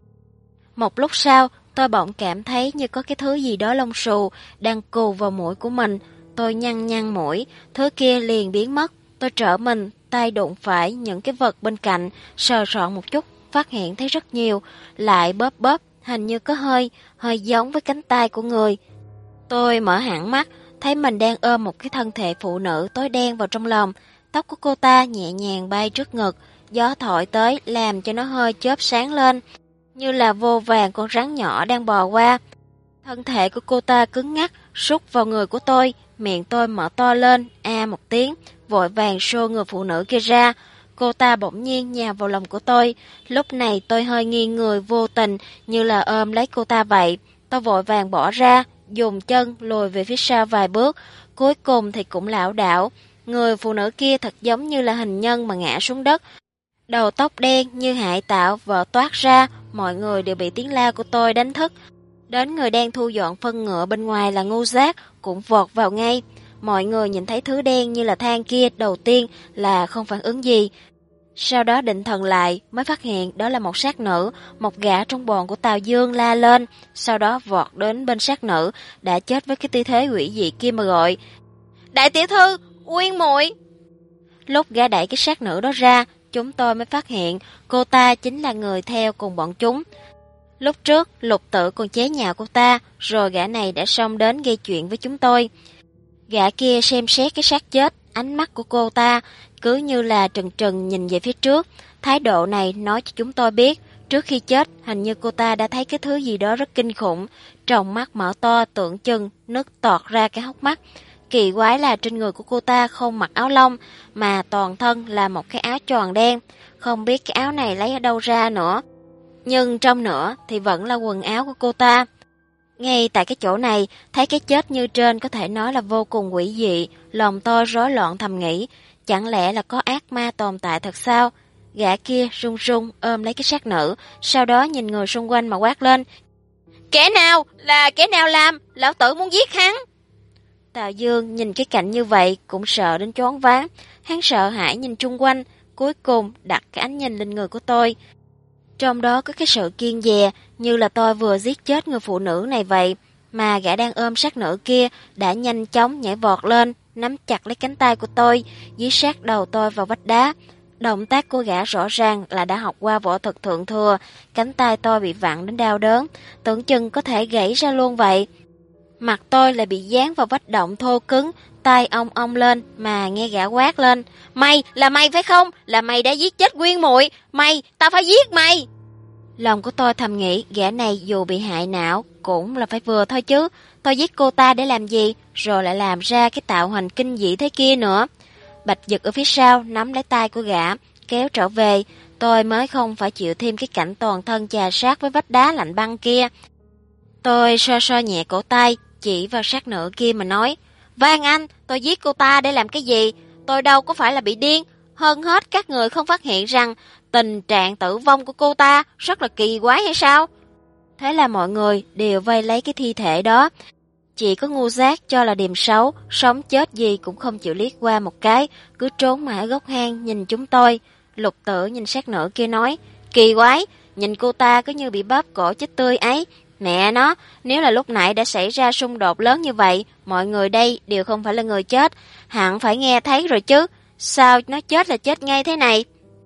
Một lúc sau, tôi bỗng cảm thấy như có cái thứ gì đó lông xù đang cù vào mũi của mình. Tôi nhăn mũi, thứ kia liền biến mất. Tôi trở mình, tay đụng phải những cái vật bên cạnh, sờ soạn một chút, phát hiện thấy rất nhiều, lại bóp, hình như có hơi giống với cánh tay của người. Tôi mở hẳn mắt, thấy mình đang ôm một cái thân thể phụ nữ tối đen vào trong lòng. Tóc của cô ta nhẹ nhàng bay trước ngực, gió thổi tới làm cho nó hơi chớp sáng lên, như là vô vàn con rắn nhỏ đang bò qua. Thân thể của cô ta cứng ngắc, sút vào người của tôi, miệng tôi mở to lên, a một tiếng, vội vàng xô người phụ nữ kia ra. Cô ta bỗng nhiên nhào vào lòng của tôi, lúc này tôi hơi nghiêng người vô tình như là ôm lấy cô ta vậy. Tôi vội vàng bỏ ra, dùng chân lùi về phía sau vài bước, cuối cùng thì cũng lảo đảo. Người phụ nữ kia thật giống như là hình nhân mà ngã xuống đất. Đầu tóc đen như hải tạo vỡ toát ra, mọi người đều bị tiếng la của tôi đánh thức. Đến người đang thu dọn phân ngựa bên ngoài là Ngu Giác cũng vọt vào ngay. Mọi người nhìn thấy thứ đen như là than kia đầu tiên là không phản ứng gì. Sau đó định thần lại mới phát hiện đó là một sát nữ, một gã trong bọn của Tào Dương la lên, sau đó vọt đến bên sát nữ đã chết với cái tư thế quỷ dị kia mà gọi: "Đại tiểu thư, Uyên muội!" Lúc gã đẩy cái xác nữ đó ra, chúng tôi mới phát hiện cô ta chính là người theo cùng bọn chúng. Lúc trước, Lục Tự còn chế nhạo cô ta, rồi gã này đã xông đến gây chuyện với chúng tôi. Gã kia xem xét cái xác chết, ánh mắt của cô ta cứ như là trừng trừng nhìn về phía trước. Thái độ này nói cho chúng tôi biết, trước khi chết, hình như cô ta đã thấy cái thứ gì đó rất kinh khủng. Tròng mắt mở to tưởng chừng nước tọt ra cái hốc mắt. Kỳ quái là trên người của cô ta không mặc áo lông, mà toàn thân là một cái áo choàng đen. Không biết cái áo này lấy ở đâu ra nữa. Nhưng trong nữa thì vẫn là quần áo của cô ta. Ngay tại cái chỗ này, thấy cái chết như trên có thể nói là vô cùng quỷ dị, lòng tôi rối loạn thầm nghĩ, chẳng lẽ là có ác ma tồn tại thật sao? Gã kia run run ôm lấy cái xác nữ, sau đó nhìn người xung quanh mà quát lên. Kẻ nào làm, lão tử muốn giết hắn. Tào Dương nhìn cái cảnh như vậy cũng sợ đến choáng váng, hắn sợ hãi nhìn chung quanh, cuối cùng đặt cái ánh nhìn lên người của tôi. Trong đó có cái sự kiêng dè như là tôi vừa giết chết người phụ nữ này vậy, mà gã đang ôm xác nữ kia đã nhanh chóng nhảy vọt lên, nắm chặt lấy cánh tay của tôi, dí sát đầu tôi vào vách đá. Động tác của gã rõ ràng là đã học qua võ thuật thượng thừa, cánh tay tôi bị vặn đến đau đớn, tưởng chừng có thể gãy ra luôn vậy. Mặt tôi lại bị dán vào vách động thô cứng, tay ong ong lên mà nghe gã quát lên. Mày, là mày phải không? Là mày đã giết chết Nguyên Muội, mày, tao phải giết mày. Lòng của tôi thầm nghĩ, gã này dù bị hại não cũng là phải vừa thôi chứ. Tôi giết cô ta để làm gì, rồi lại làm ra cái tạo hình kinh dị thế kia nữa. Bạch Dực ở phía sau nắm lấy tay của gã, kéo trở về. Tôi mới không phải chịu thêm cái cảnh toàn thân chà sát với vách đá lạnh băng kia. Tôi so so nhẹ cổ tay, chỉ vào xác nữ kia mà nói. Van Anh, tôi giết cô ta để làm cái gì? Tôi đâu có phải là bị điên. Hơn hết các người không phát hiện rằng tình trạng tử vong của cô ta rất là kỳ quái hay sao? Thế là mọi người đều vây lấy cái thi thể đó. Chỉ có ngu giác cho là điềm xấu, sống chết gì cũng không chịu liếc qua một cái, cứ trốn mãi ở góc hang nhìn chúng tôi. Lục Tử nhìn xác nữ kia nói, kỳ quái, nhìn cô ta cứ như bị bóp cổ chết tươi ấy. Mẹ nó, nếu là lúc nãy đã xảy ra xung đột lớn như vậy, mọi người đây đều không phải là người chết, hẳn phải nghe thấy rồi chứ, sao nó chết là chết ngay thế này?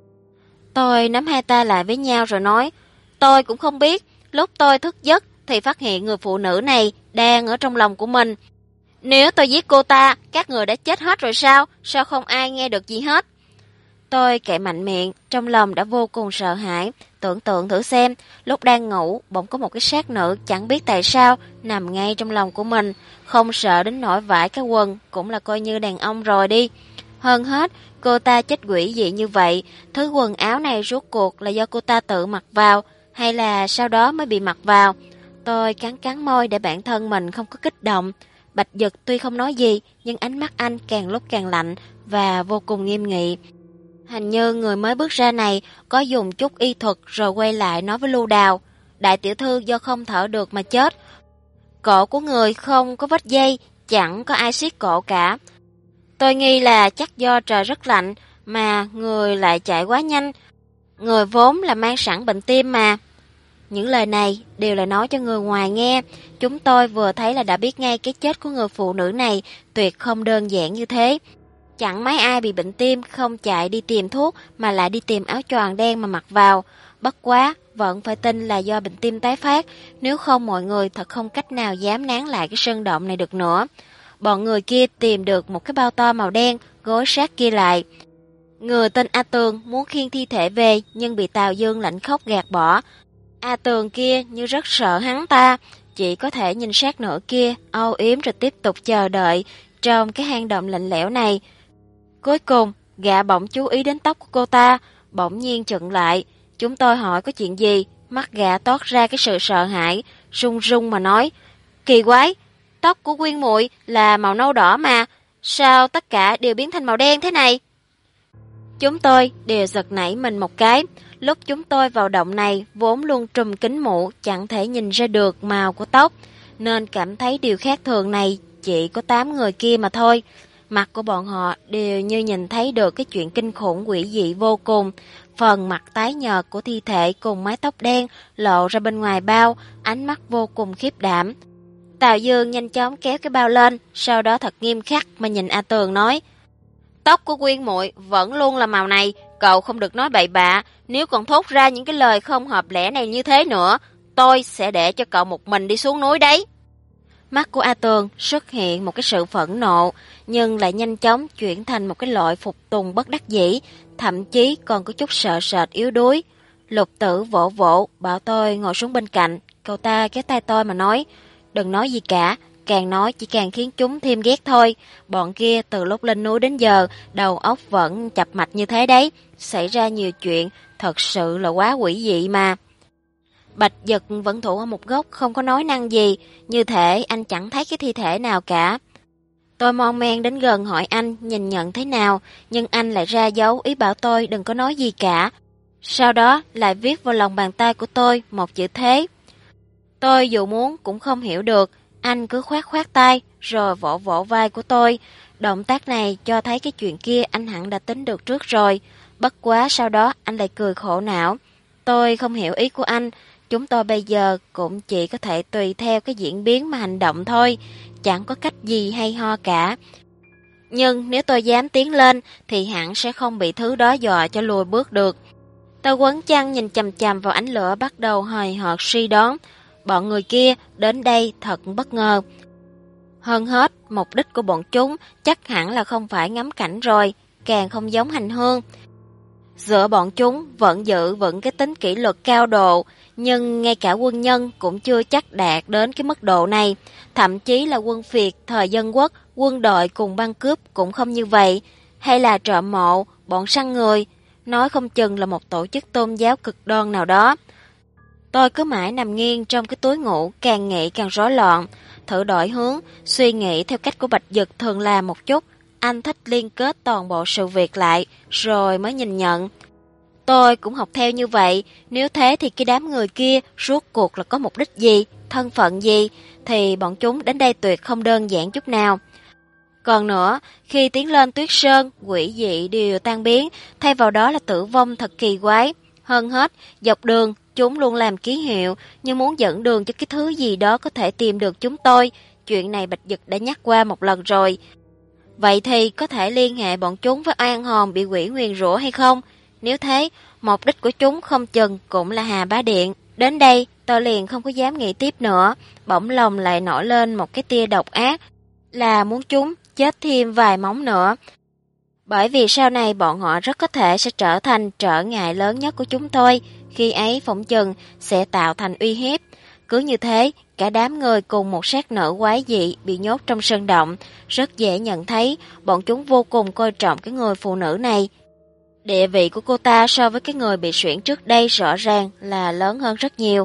Tôi nắm hai tay lại với nhau rồi nói, tôi cũng không biết, lúc tôi thức giấc thì phát hiện người phụ nữ này đang ở trong lòng của mình. Nếu tôi giết cô ta, các người đã chết hết rồi sao? Sao không ai nghe được gì hết? Tôi cậy mạnh miệng, trong lòng đã vô cùng sợ hãi. Tưởng tượng thử xem, lúc đang ngủ, bỗng có một cái xác nữ chẳng biết tại sao nằm ngay trong lòng của mình. Không sợ đến nỗi vải cái quần, cũng là coi như đàn ông rồi đi. Hơn hết, cô ta chết quỷ dị như vậy, thứ quần áo này rốt cuộc là do cô ta tự mặc vào, hay là sau đó mới bị mặc vào? Tôi cắn môi để bản thân mình không có kích động. Bạch Dực tuy không nói gì, nhưng ánh mắt anh càng lúc càng lạnh và vô cùng nghiêm nghị. Hình như người mới bước ra này có dùng chút y thuật rồi quay lại nói với Lưu Đào. Đại tiểu thư do không thở được mà chết. Cổ của người không có vết dây, chẳng có ai siết cổ cả. Tôi nghi là chắc do trời rất lạnh mà người lại chạy quá nhanh. Người vốn là mang sẵn bệnh tim mà. Những lời này đều là nói cho người ngoài nghe. Chúng tôi vừa thấy là đã biết ngay cái chết của người phụ nữ này tuyệt không đơn giản như thế. Chẳng mấy ai bị bệnh tim không chạy đi tìm thuốc mà lại đi tìm áo choàng đen mà mặc vào. Bất quá, vẫn phải tin là do bệnh tim tái phát, nếu không mọi người thật không cách nào dám nán lại cái sơn động này được nữa. Bọn người kia tìm được một cái bao to màu đen, gối sát kia lại. Người tên A Tường muốn khiêng thi thể về nhưng bị Tào Dương lạnh khóc gạt bỏ. A Tường kia như rất sợ hắn ta, chỉ có thể nhìn sát nửa kia, âu yếm rồi tiếp tục chờ đợi trong cái hang động lạnh lẽo này. Cuối cùng, gã bỗng chú ý đến tóc của cô ta, bỗng nhiên chững lại. Chúng tôi hỏi có chuyện gì, mắt gã toát ra cái sự sợ hãi, run run mà nói, kỳ quái, tóc của Nguyên Muội là màu nâu đỏ mà, sao tất cả đều biến thành màu đen thế này? Chúng tôi đều giật nảy mình một cái. Lúc chúng tôi vào động này vốn luôn trùm kính mũ, chẳng thể nhìn ra được màu của tóc, nên cảm thấy điều khác thường này chỉ có 8 người kia mà thôi. Mặt của bọn họ đều như nhìn thấy được cái chuyện kinh khủng quỷ dị vô cùng. Phần mặt tái nhợt của thi thể cùng mái tóc đen lộ ra bên ngoài bao, ánh mắt vô cùng khiếp đảm. Tào Dương nhanh chóng kéo cái bao lên, sau đó thật nghiêm khắc mà nhìn A Tường nói, Tóc của Quyên muội vẫn luôn là màu này, cậu không được nói bậy bạ, nếu còn thốt ra những cái lời không hợp lẽ này như thế nữa, tôi sẽ để cho cậu một mình đi xuống núi đấy. Mắt của A Tường xuất hiện một cái sự phẫn nộ, nhưng lại nhanh chóng chuyển thành một cái loại phục tùng bất đắc dĩ, thậm chí còn có chút sợ sệt yếu đuối. Lục Tử vỗ vỗ, bảo tôi ngồi xuống bên cạnh, cậu ta kéo tay tôi mà nói, đừng nói gì cả, càng nói chỉ càng khiến chúng thêm ghét thôi. Bọn kia từ lúc lên núi đến giờ, đầu óc vẫn chập mạch như thế đấy, xảy ra nhiều chuyện, thật sự là quá quỷ dị mà. Bạch Dực vẫn thủ ở một góc không có nói năng gì, như thể anh chẳng thấy cái thi thể nào cả. Tôi mon men đến gần hỏi anh nhìn nhận thế nào, nhưng anh lại ra dấu ý bảo tôi đừng có nói gì cả. Sau đó lại viết vào lòng bàn tay của tôi một chữ thế. Tôi dù muốn cũng không hiểu được, anh cứ khoát khoát tay rồi vỗ vỗ vai của tôi. Động tác này cho thấy cái chuyện kia anh hẳn đã tính được trước rồi. Bất quá sau đó anh lại cười khổ não. Tôi không hiểu ý của anh. Chúng tôi bây giờ cũng chỉ có thể tùy theo cái diễn biến mà hành động thôi, chẳng có cách gì hay ho cả. Nhưng nếu tôi dám tiến lên thì hẳn sẽ không bị thứ đó dọa cho lùi bước được. Tôi quấn chăn nhìn chằm chằm vào ánh lửa bắt đầu hời hợt suy đoán. Bọn người kia đến đây thật bất ngờ. Hơn hết, mục đích của bọn chúng chắc hẳn là không phải ngắm cảnh rồi, càng không giống hành hương. Giữa bọn chúng vẫn giữ vững cái tính kỷ luật cao độ, nhưng ngay cả quân nhân cũng chưa chắc đạt đến cái mức độ này. Thậm chí là quân Việt, thời dân quốc, quân đội cùng băng cướp cũng không như vậy. Hay là trộm mộ, bọn săn người, nói không chừng là một tổ chức tôn giáo cực đoan nào đó. Tôi cứ mãi nằm nghiêng trong cái túi ngủ, càng nghĩ càng rối loạn. Thử đổi hướng, suy nghĩ theo cách của Bạch Dực thường làm một chút. Anh thích liên kết toàn bộ sự việc lại, rồi mới nhìn nhận. Tôi cũng học theo như vậy, nếu thế thì cái đám người kia rốt cuộc là có mục đích gì, thân phận gì, thì bọn chúng đến đây tuyệt không đơn giản chút nào. Còn nữa, khi tiến lên Tuyết Sơn, quỷ dị đều tan biến, thay vào đó là tử vong thật kỳ quái. Hơn hết, dọc đường, chúng luôn làm ký hiệu, như muốn dẫn đường cho cái thứ gì đó có thể tìm được chúng tôi. Chuyện này Bạch Dực đã nhắc qua một lần rồi. Vậy thì có thể liên hệ bọn chúng với oan hồn bị quỷ nguyền rủa hay không? Nếu thế, mục đích của chúng không chừng cũng là Hà Bá Điện. Đến đây, tôi liền không có dám nghĩ tiếp nữa. Bỗng lòng lại nổi lên một cái tia độc ác, là muốn chúng chết thêm vài móng nữa. Bởi vì sau này bọn họ rất có thể sẽ trở thành trở ngại lớn nhất của chúng tôi. Khi ấy phỏng chừng sẽ tạo thành uy hiếp. Cứ như thế, cả đám người cùng một sát nữ quái dị bị nhốt trong sơn động. Rất dễ nhận thấy bọn chúng vô cùng coi trọng cái người phụ nữ này. Địa vị của cô ta so với cái người bị xuyển trước đây rõ ràng là lớn hơn rất nhiều.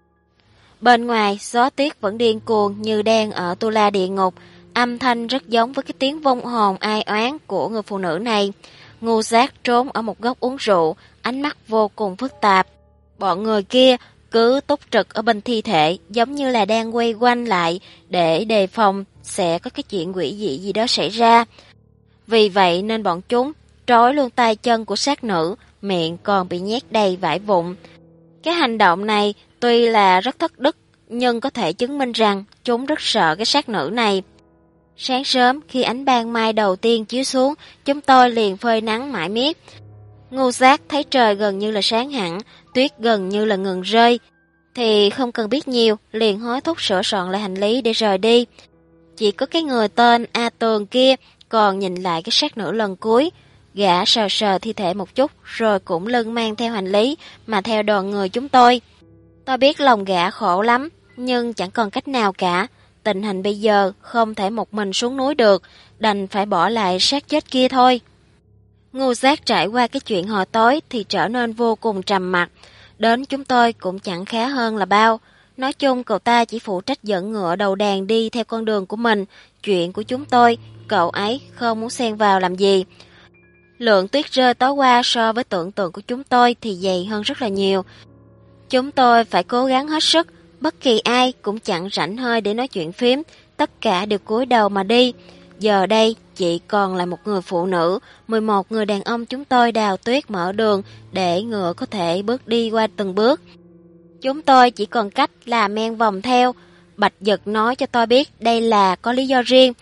Bên ngoài, gió tuyết vẫn điên cuồng như đang ở Tu La địa ngục. Âm thanh rất giống với cái tiếng vong hồn ai oán của người phụ nữ này. Ngu Giác trốn ở một góc uống rượu, ánh mắt vô cùng phức tạp. Bọn người kia cứ túc trực ở bên thi thể, giống như là đang quay quanh lại để đề phòng sẽ có cái chuyện quỷ dị gì đó xảy ra. Vì vậy nên bọn chúng trói luôn tay chân của sát nữ, miệng còn bị nhét đầy vải vụn. Cái hành động này tuy là rất thất đức, nhưng có thể chứng minh rằng chúng rất sợ cái sát nữ này. Sáng sớm khi ánh ban mai đầu tiên chiếu xuống, chúng tôi liền phơi nắng mãi miết. Ngu Giác thấy trời gần như là sáng hẳn, tuyết gần như là ngừng rơi, thì không cần biết nhiều, liền hối thúc sửa soạn lại hành lý để rời đi. Chỉ có cái người tên A Tường kia còn nhìn lại cái sát nữ lần cuối. Gã sờ sờ thi thể một chút, rồi cũng lưng mang theo hành lý mà theo đoàn người chúng tôi. Tôi biết lòng gã khổ lắm, nhưng chẳng còn cách nào cả. Tình hình bây giờ không thể một mình xuống núi được, đành phải bỏ lại xác chết kia thôi. Ngu Giác trải qua cái chuyện hồi tối thì trở nên vô cùng trầm mặc. Đến chúng tôi cũng chẳng khá hơn là bao. Nói chung cậu ta chỉ phụ trách dẫn ngựa đầu đàn đi theo con đường của mình. Chuyện của chúng tôi, cậu ấy không muốn xen vào làm gì. Lượng tuyết rơi tối qua so với tưởng tượng của chúng tôi thì dày hơn rất là nhiều. Chúng tôi phải cố gắng hết sức, bất kỳ ai cũng chẳng rảnh hơi để nói chuyện phím, tất cả đều cúi đầu mà đi. Giờ đây chỉ còn là một người phụ nữ, 11 người đàn ông chúng tôi đào tuyết mở đường để ngựa có thể bước đi qua từng bước. Chúng tôi chỉ còn cách là men vòng theo. Bạch Dực nói cho tôi biết đây là có lý do riêng.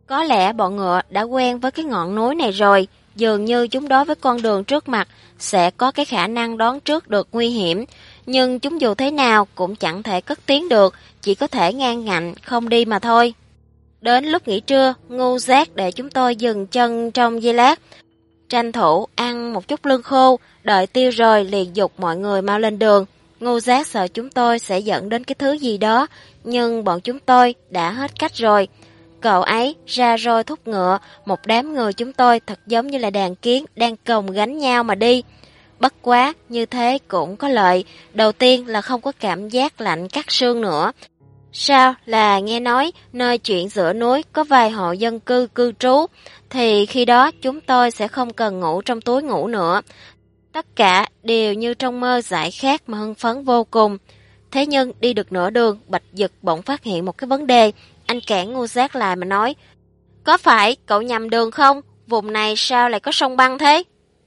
Có lẽ bọn ngựa đã quen với cái ngọn núi này rồi, dường như chúng đối với con đường trước mặt sẽ có cái khả năng đoán trước được nguy hiểm, nhưng chúng dù thế nào cũng chẳng thể cất tiếng được, chỉ có thể ngang ngạnh không đi mà thôi. Đến lúc nghỉ trưa, Ngu Giác để chúng tôi dừng chân trong giây lát, tranh thủ ăn một chút lương khô, đợi tiêu rồi liền giục mọi người mau lên đường. Ngu Giác sợ chúng tôi sẽ dẫn đến cái thứ gì đó, nhưng bọn chúng tôi đã hết cách rồi. Cậu ấy ra roi thúc ngựa, một đám người chúng tôi thật giống như là đàn kiến đang cồng gánh nhau mà đi. Bất quá, như thế cũng có lợi. Đầu tiên là không có cảm giác lạnh cắt xương nữa. Sao là nghe nói nơi chuyện giữa núi có vài hộ dân cư cư trú, thì khi đó chúng tôi sẽ không cần ngủ trong túi ngủ nữa. Tất cả đều như trong mơ giải khát mà hưng phấn vô cùng. Thế nhưng đi được nửa đường, Bạch Dực bỗng phát hiện một cái vấn đề. Anh cản Ngu Giác lại mà nói, có phải cậu nhầm đường không? Vùng này sao lại có sông băng thế?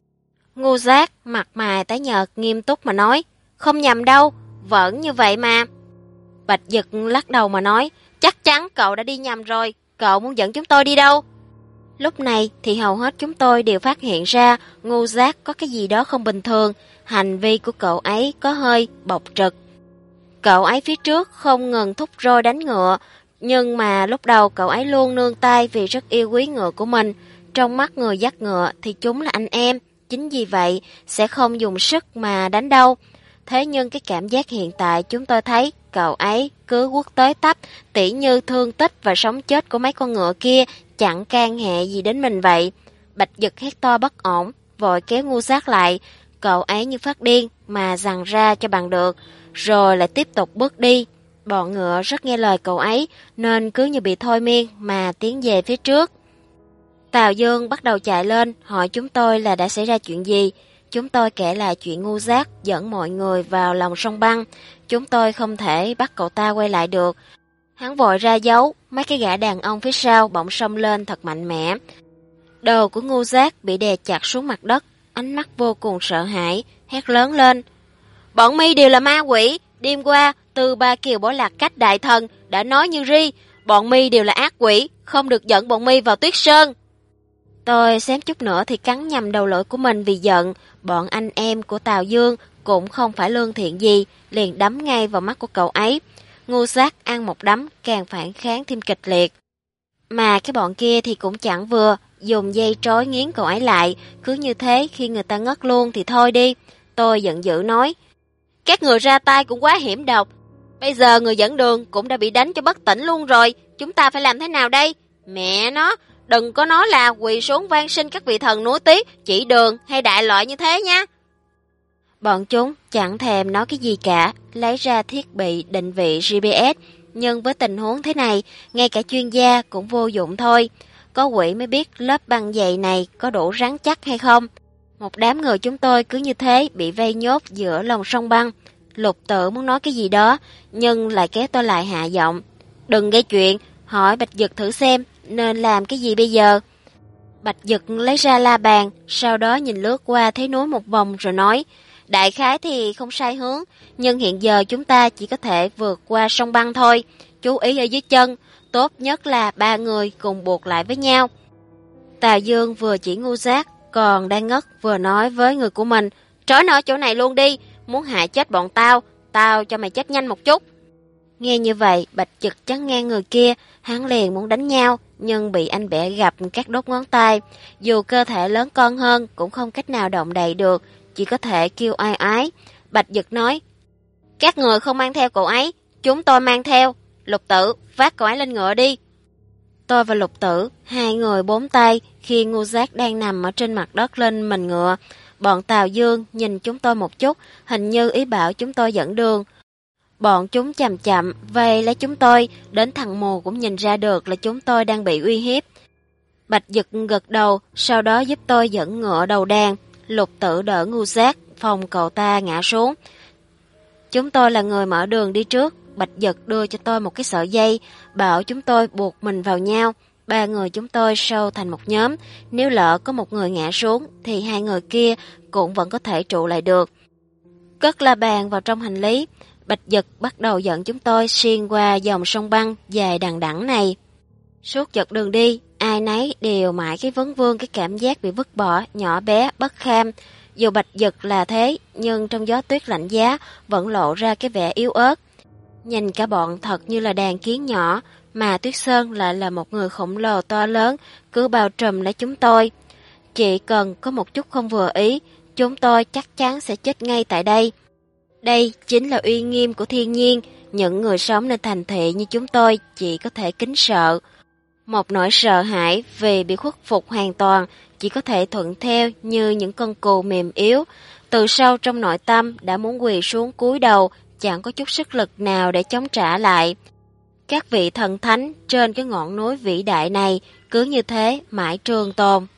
Ngu Giác mặt mày tái nhợt nghiêm túc mà nói, không nhầm đâu, vẫn như vậy mà. Bạch Dực lắc đầu mà nói, chắc chắn cậu đã đi nhầm rồi, cậu muốn dẫn chúng tôi đi đâu? Lúc này thì hầu hết chúng tôi đều phát hiện ra Ngu Giác có cái gì đó không bình thường, hành vi của cậu ấy có hơi bộc trực. Cậu ấy phía trước không ngừng thúc roi đánh ngựa, nhưng mà lúc đầu cậu ấy luôn nương tay vì rất yêu quý ngựa của mình. Trong mắt người dắt ngựa thì chúng là anh em, chính vì vậy sẽ không dùng sức mà đánh đâu. Thế nhưng cái cảm giác hiện tại chúng tôi thấy cậu ấy cứ quất tới tấp, tỉ như thương tích và sống chết của mấy con ngựa kia chẳng can hệ gì đến mình vậy. Bạch Dực hét to bất ổn, vội kéo Ngu Giác lại. Cậu ấy như phát điên mà giằng ra cho bằng được, rồi lại tiếp tục bước đi. Bọn ngựa rất nghe lời cậu ấy nên cứ như bị thôi miên mà tiến về phía trước. Tào Dương bắt đầu chạy lên hỏi chúng tôi là đã xảy ra chuyện gì. Chúng tôi kể lại chuyện Ngu Giác dẫn mọi người vào lòng sông băng. Chúng tôi không thể bắt cậu ta quay lại được. Hắn vội ra giấu, mấy cái gã đàn ông phía sau bỗng xông lên thật mạnh mẽ. Đầu của Ngu Giác bị đè chặt xuống mặt đất, ánh mắt vô cùng sợ hãi, hét lớn lên. Bọn mi đều là ma quỷ, đêm qua từ Ba Kiều Bỏ Lạc cách đại thần đã nói như ri, bọn mi đều là ác quỷ, không được dẫn bọn mi vào Tuyết Sơn. Tôi xém chút nữa thì cắn nhầm đầu lưỡi của mình vì giận, bọn anh em của Tào Dương cũng không phải lương thiện gì, liền đấm ngay vào mắt của cậu ấy. Ngu Giác ăn một đấm càng phản kháng thêm kịch liệt. Mà cái bọn kia thì cũng chẳng vừa, dùng dây trói nghiến cậu ấy lại, cứ như thế khi người ta ngất luôn thì thôi đi. Tôi giận dữ nói, các người ra tay cũng quá hiểm độc, bây giờ người dẫn đường cũng đã bị đánh cho bất tỉnh luôn rồi, chúng ta phải làm thế nào đây? Mẹ nó, đừng có nói là quỳ xuống van xin các vị thần núi Tuyết chỉ đường hay đại loại như thế nha. Bọn chúng chẳng thèm nói cái gì cả, lấy ra thiết bị định vị GPS, nhưng với tình huống thế này, ngay cả chuyên gia cũng vô dụng thôi. Có quỷ mới biết lớp băng dày này có đủ rắn chắc hay không. Một đám người chúng tôi cứ như thế bị vây nhốt giữa lòng sông băng. Lục Tự muốn nói cái gì đó, nhưng lại kéo tôi lại hạ giọng. Đừng gây chuyện, hỏi Bạch Dực thử xem nên làm cái gì bây giờ. Bạch Dực lấy ra la bàn, sau đó nhìn lướt qua thấy núi một vòng rồi nói, đại khái thì không sai hướng, nhưng hiện giờ chúng ta chỉ có thể vượt qua sông băng thôi. Chú ý ở dưới chân, tốt nhất là 3 người cùng buộc lại với nhau. Tào Dương vừa chỉ Ngu Giác, còn đang ngất vừa nói với người của mình, trói nó ở chỗ này luôn đi, muốn hại chết bọn tao, tao cho mày chết nhanh một chút. Nghe như vậy, Bạch Dực chắn ngang người kia, hắn liền muốn đánh nhau, nhưng bị anh bẻ gập các đốt ngón tay. Dù cơ thể lớn con hơn, cũng không cách nào động đậy được, chỉ có thể kêu ai ái. Bạch Dực nói, các người không mang theo cậu ấy, chúng tôi mang theo. Lục Tử, vác cậu ấy lên ngựa đi. Tôi và Lục Tử, 2 người 4 tay, khi Ngu Giác đang nằm ở trên mặt đất lên mình ngựa. Bọn Tào Dương nhìn chúng tôi một chút, hình như ý bảo chúng tôi dẫn đường. Bọn chúng chậm chậm vây lấy chúng tôi, đến thằng mù cũng nhìn ra được là chúng tôi đang bị uy hiếp. Bạch Dực gật đầu, sau đó giúp tôi dẫn ngựa đầu đàn. Lục Tử đỡ Ngu Giác, phòng cậu ta ngã xuống. Chúng tôi là người mở đường đi trước. Bạch Dực đưa cho tôi một cái sợi dây, bảo chúng tôi buộc mình vào nhau. 3 người chúng tôi sâu thành một nhóm, nếu lỡ có một người ngã xuống thì 2 người kia cũng vẫn có thể trụ lại được. Cất la bàn vào trong hành lý, Bạch Dực bắt đầu dẫn chúng tôi xuyên qua dòng sông băng dài đằng đẵng này. Suốt dọc đường đi, Ai nấy đều mãi cái vấn vương cái cảm giác bị vứt bỏ, nhỏ bé, bất kham. Dù Bạch Dực là thế, nhưng trong gió tuyết lạnh giá vẫn lộ ra cái vẻ yếu ớt. Nhìn cả bọn thật như là đàn kiến nhỏ, mà Tuyết Sơn lại là một người khổng lồ to lớn, cứ bao trùm lấy chúng tôi. Chỉ cần có một chút không vừa ý, chúng tôi chắc chắn sẽ chết ngay tại đây. Đây chính là uy nghiêm của thiên nhiên, những người sống nơi thành thị như chúng tôi chỉ có thể kính sợ. Một nỗi sợ hãi vì bị khuất phục hoàn toàn, chỉ có thể thuận theo như những con cừu mềm yếu. Từ sâu trong nội tâm đã muốn quỳ xuống cúi đầu, chẳng có chút sức lực nào để chống trả lại. Các vị thần thánh trên cái ngọn núi vĩ đại này cứ như thế mãi trường tồn.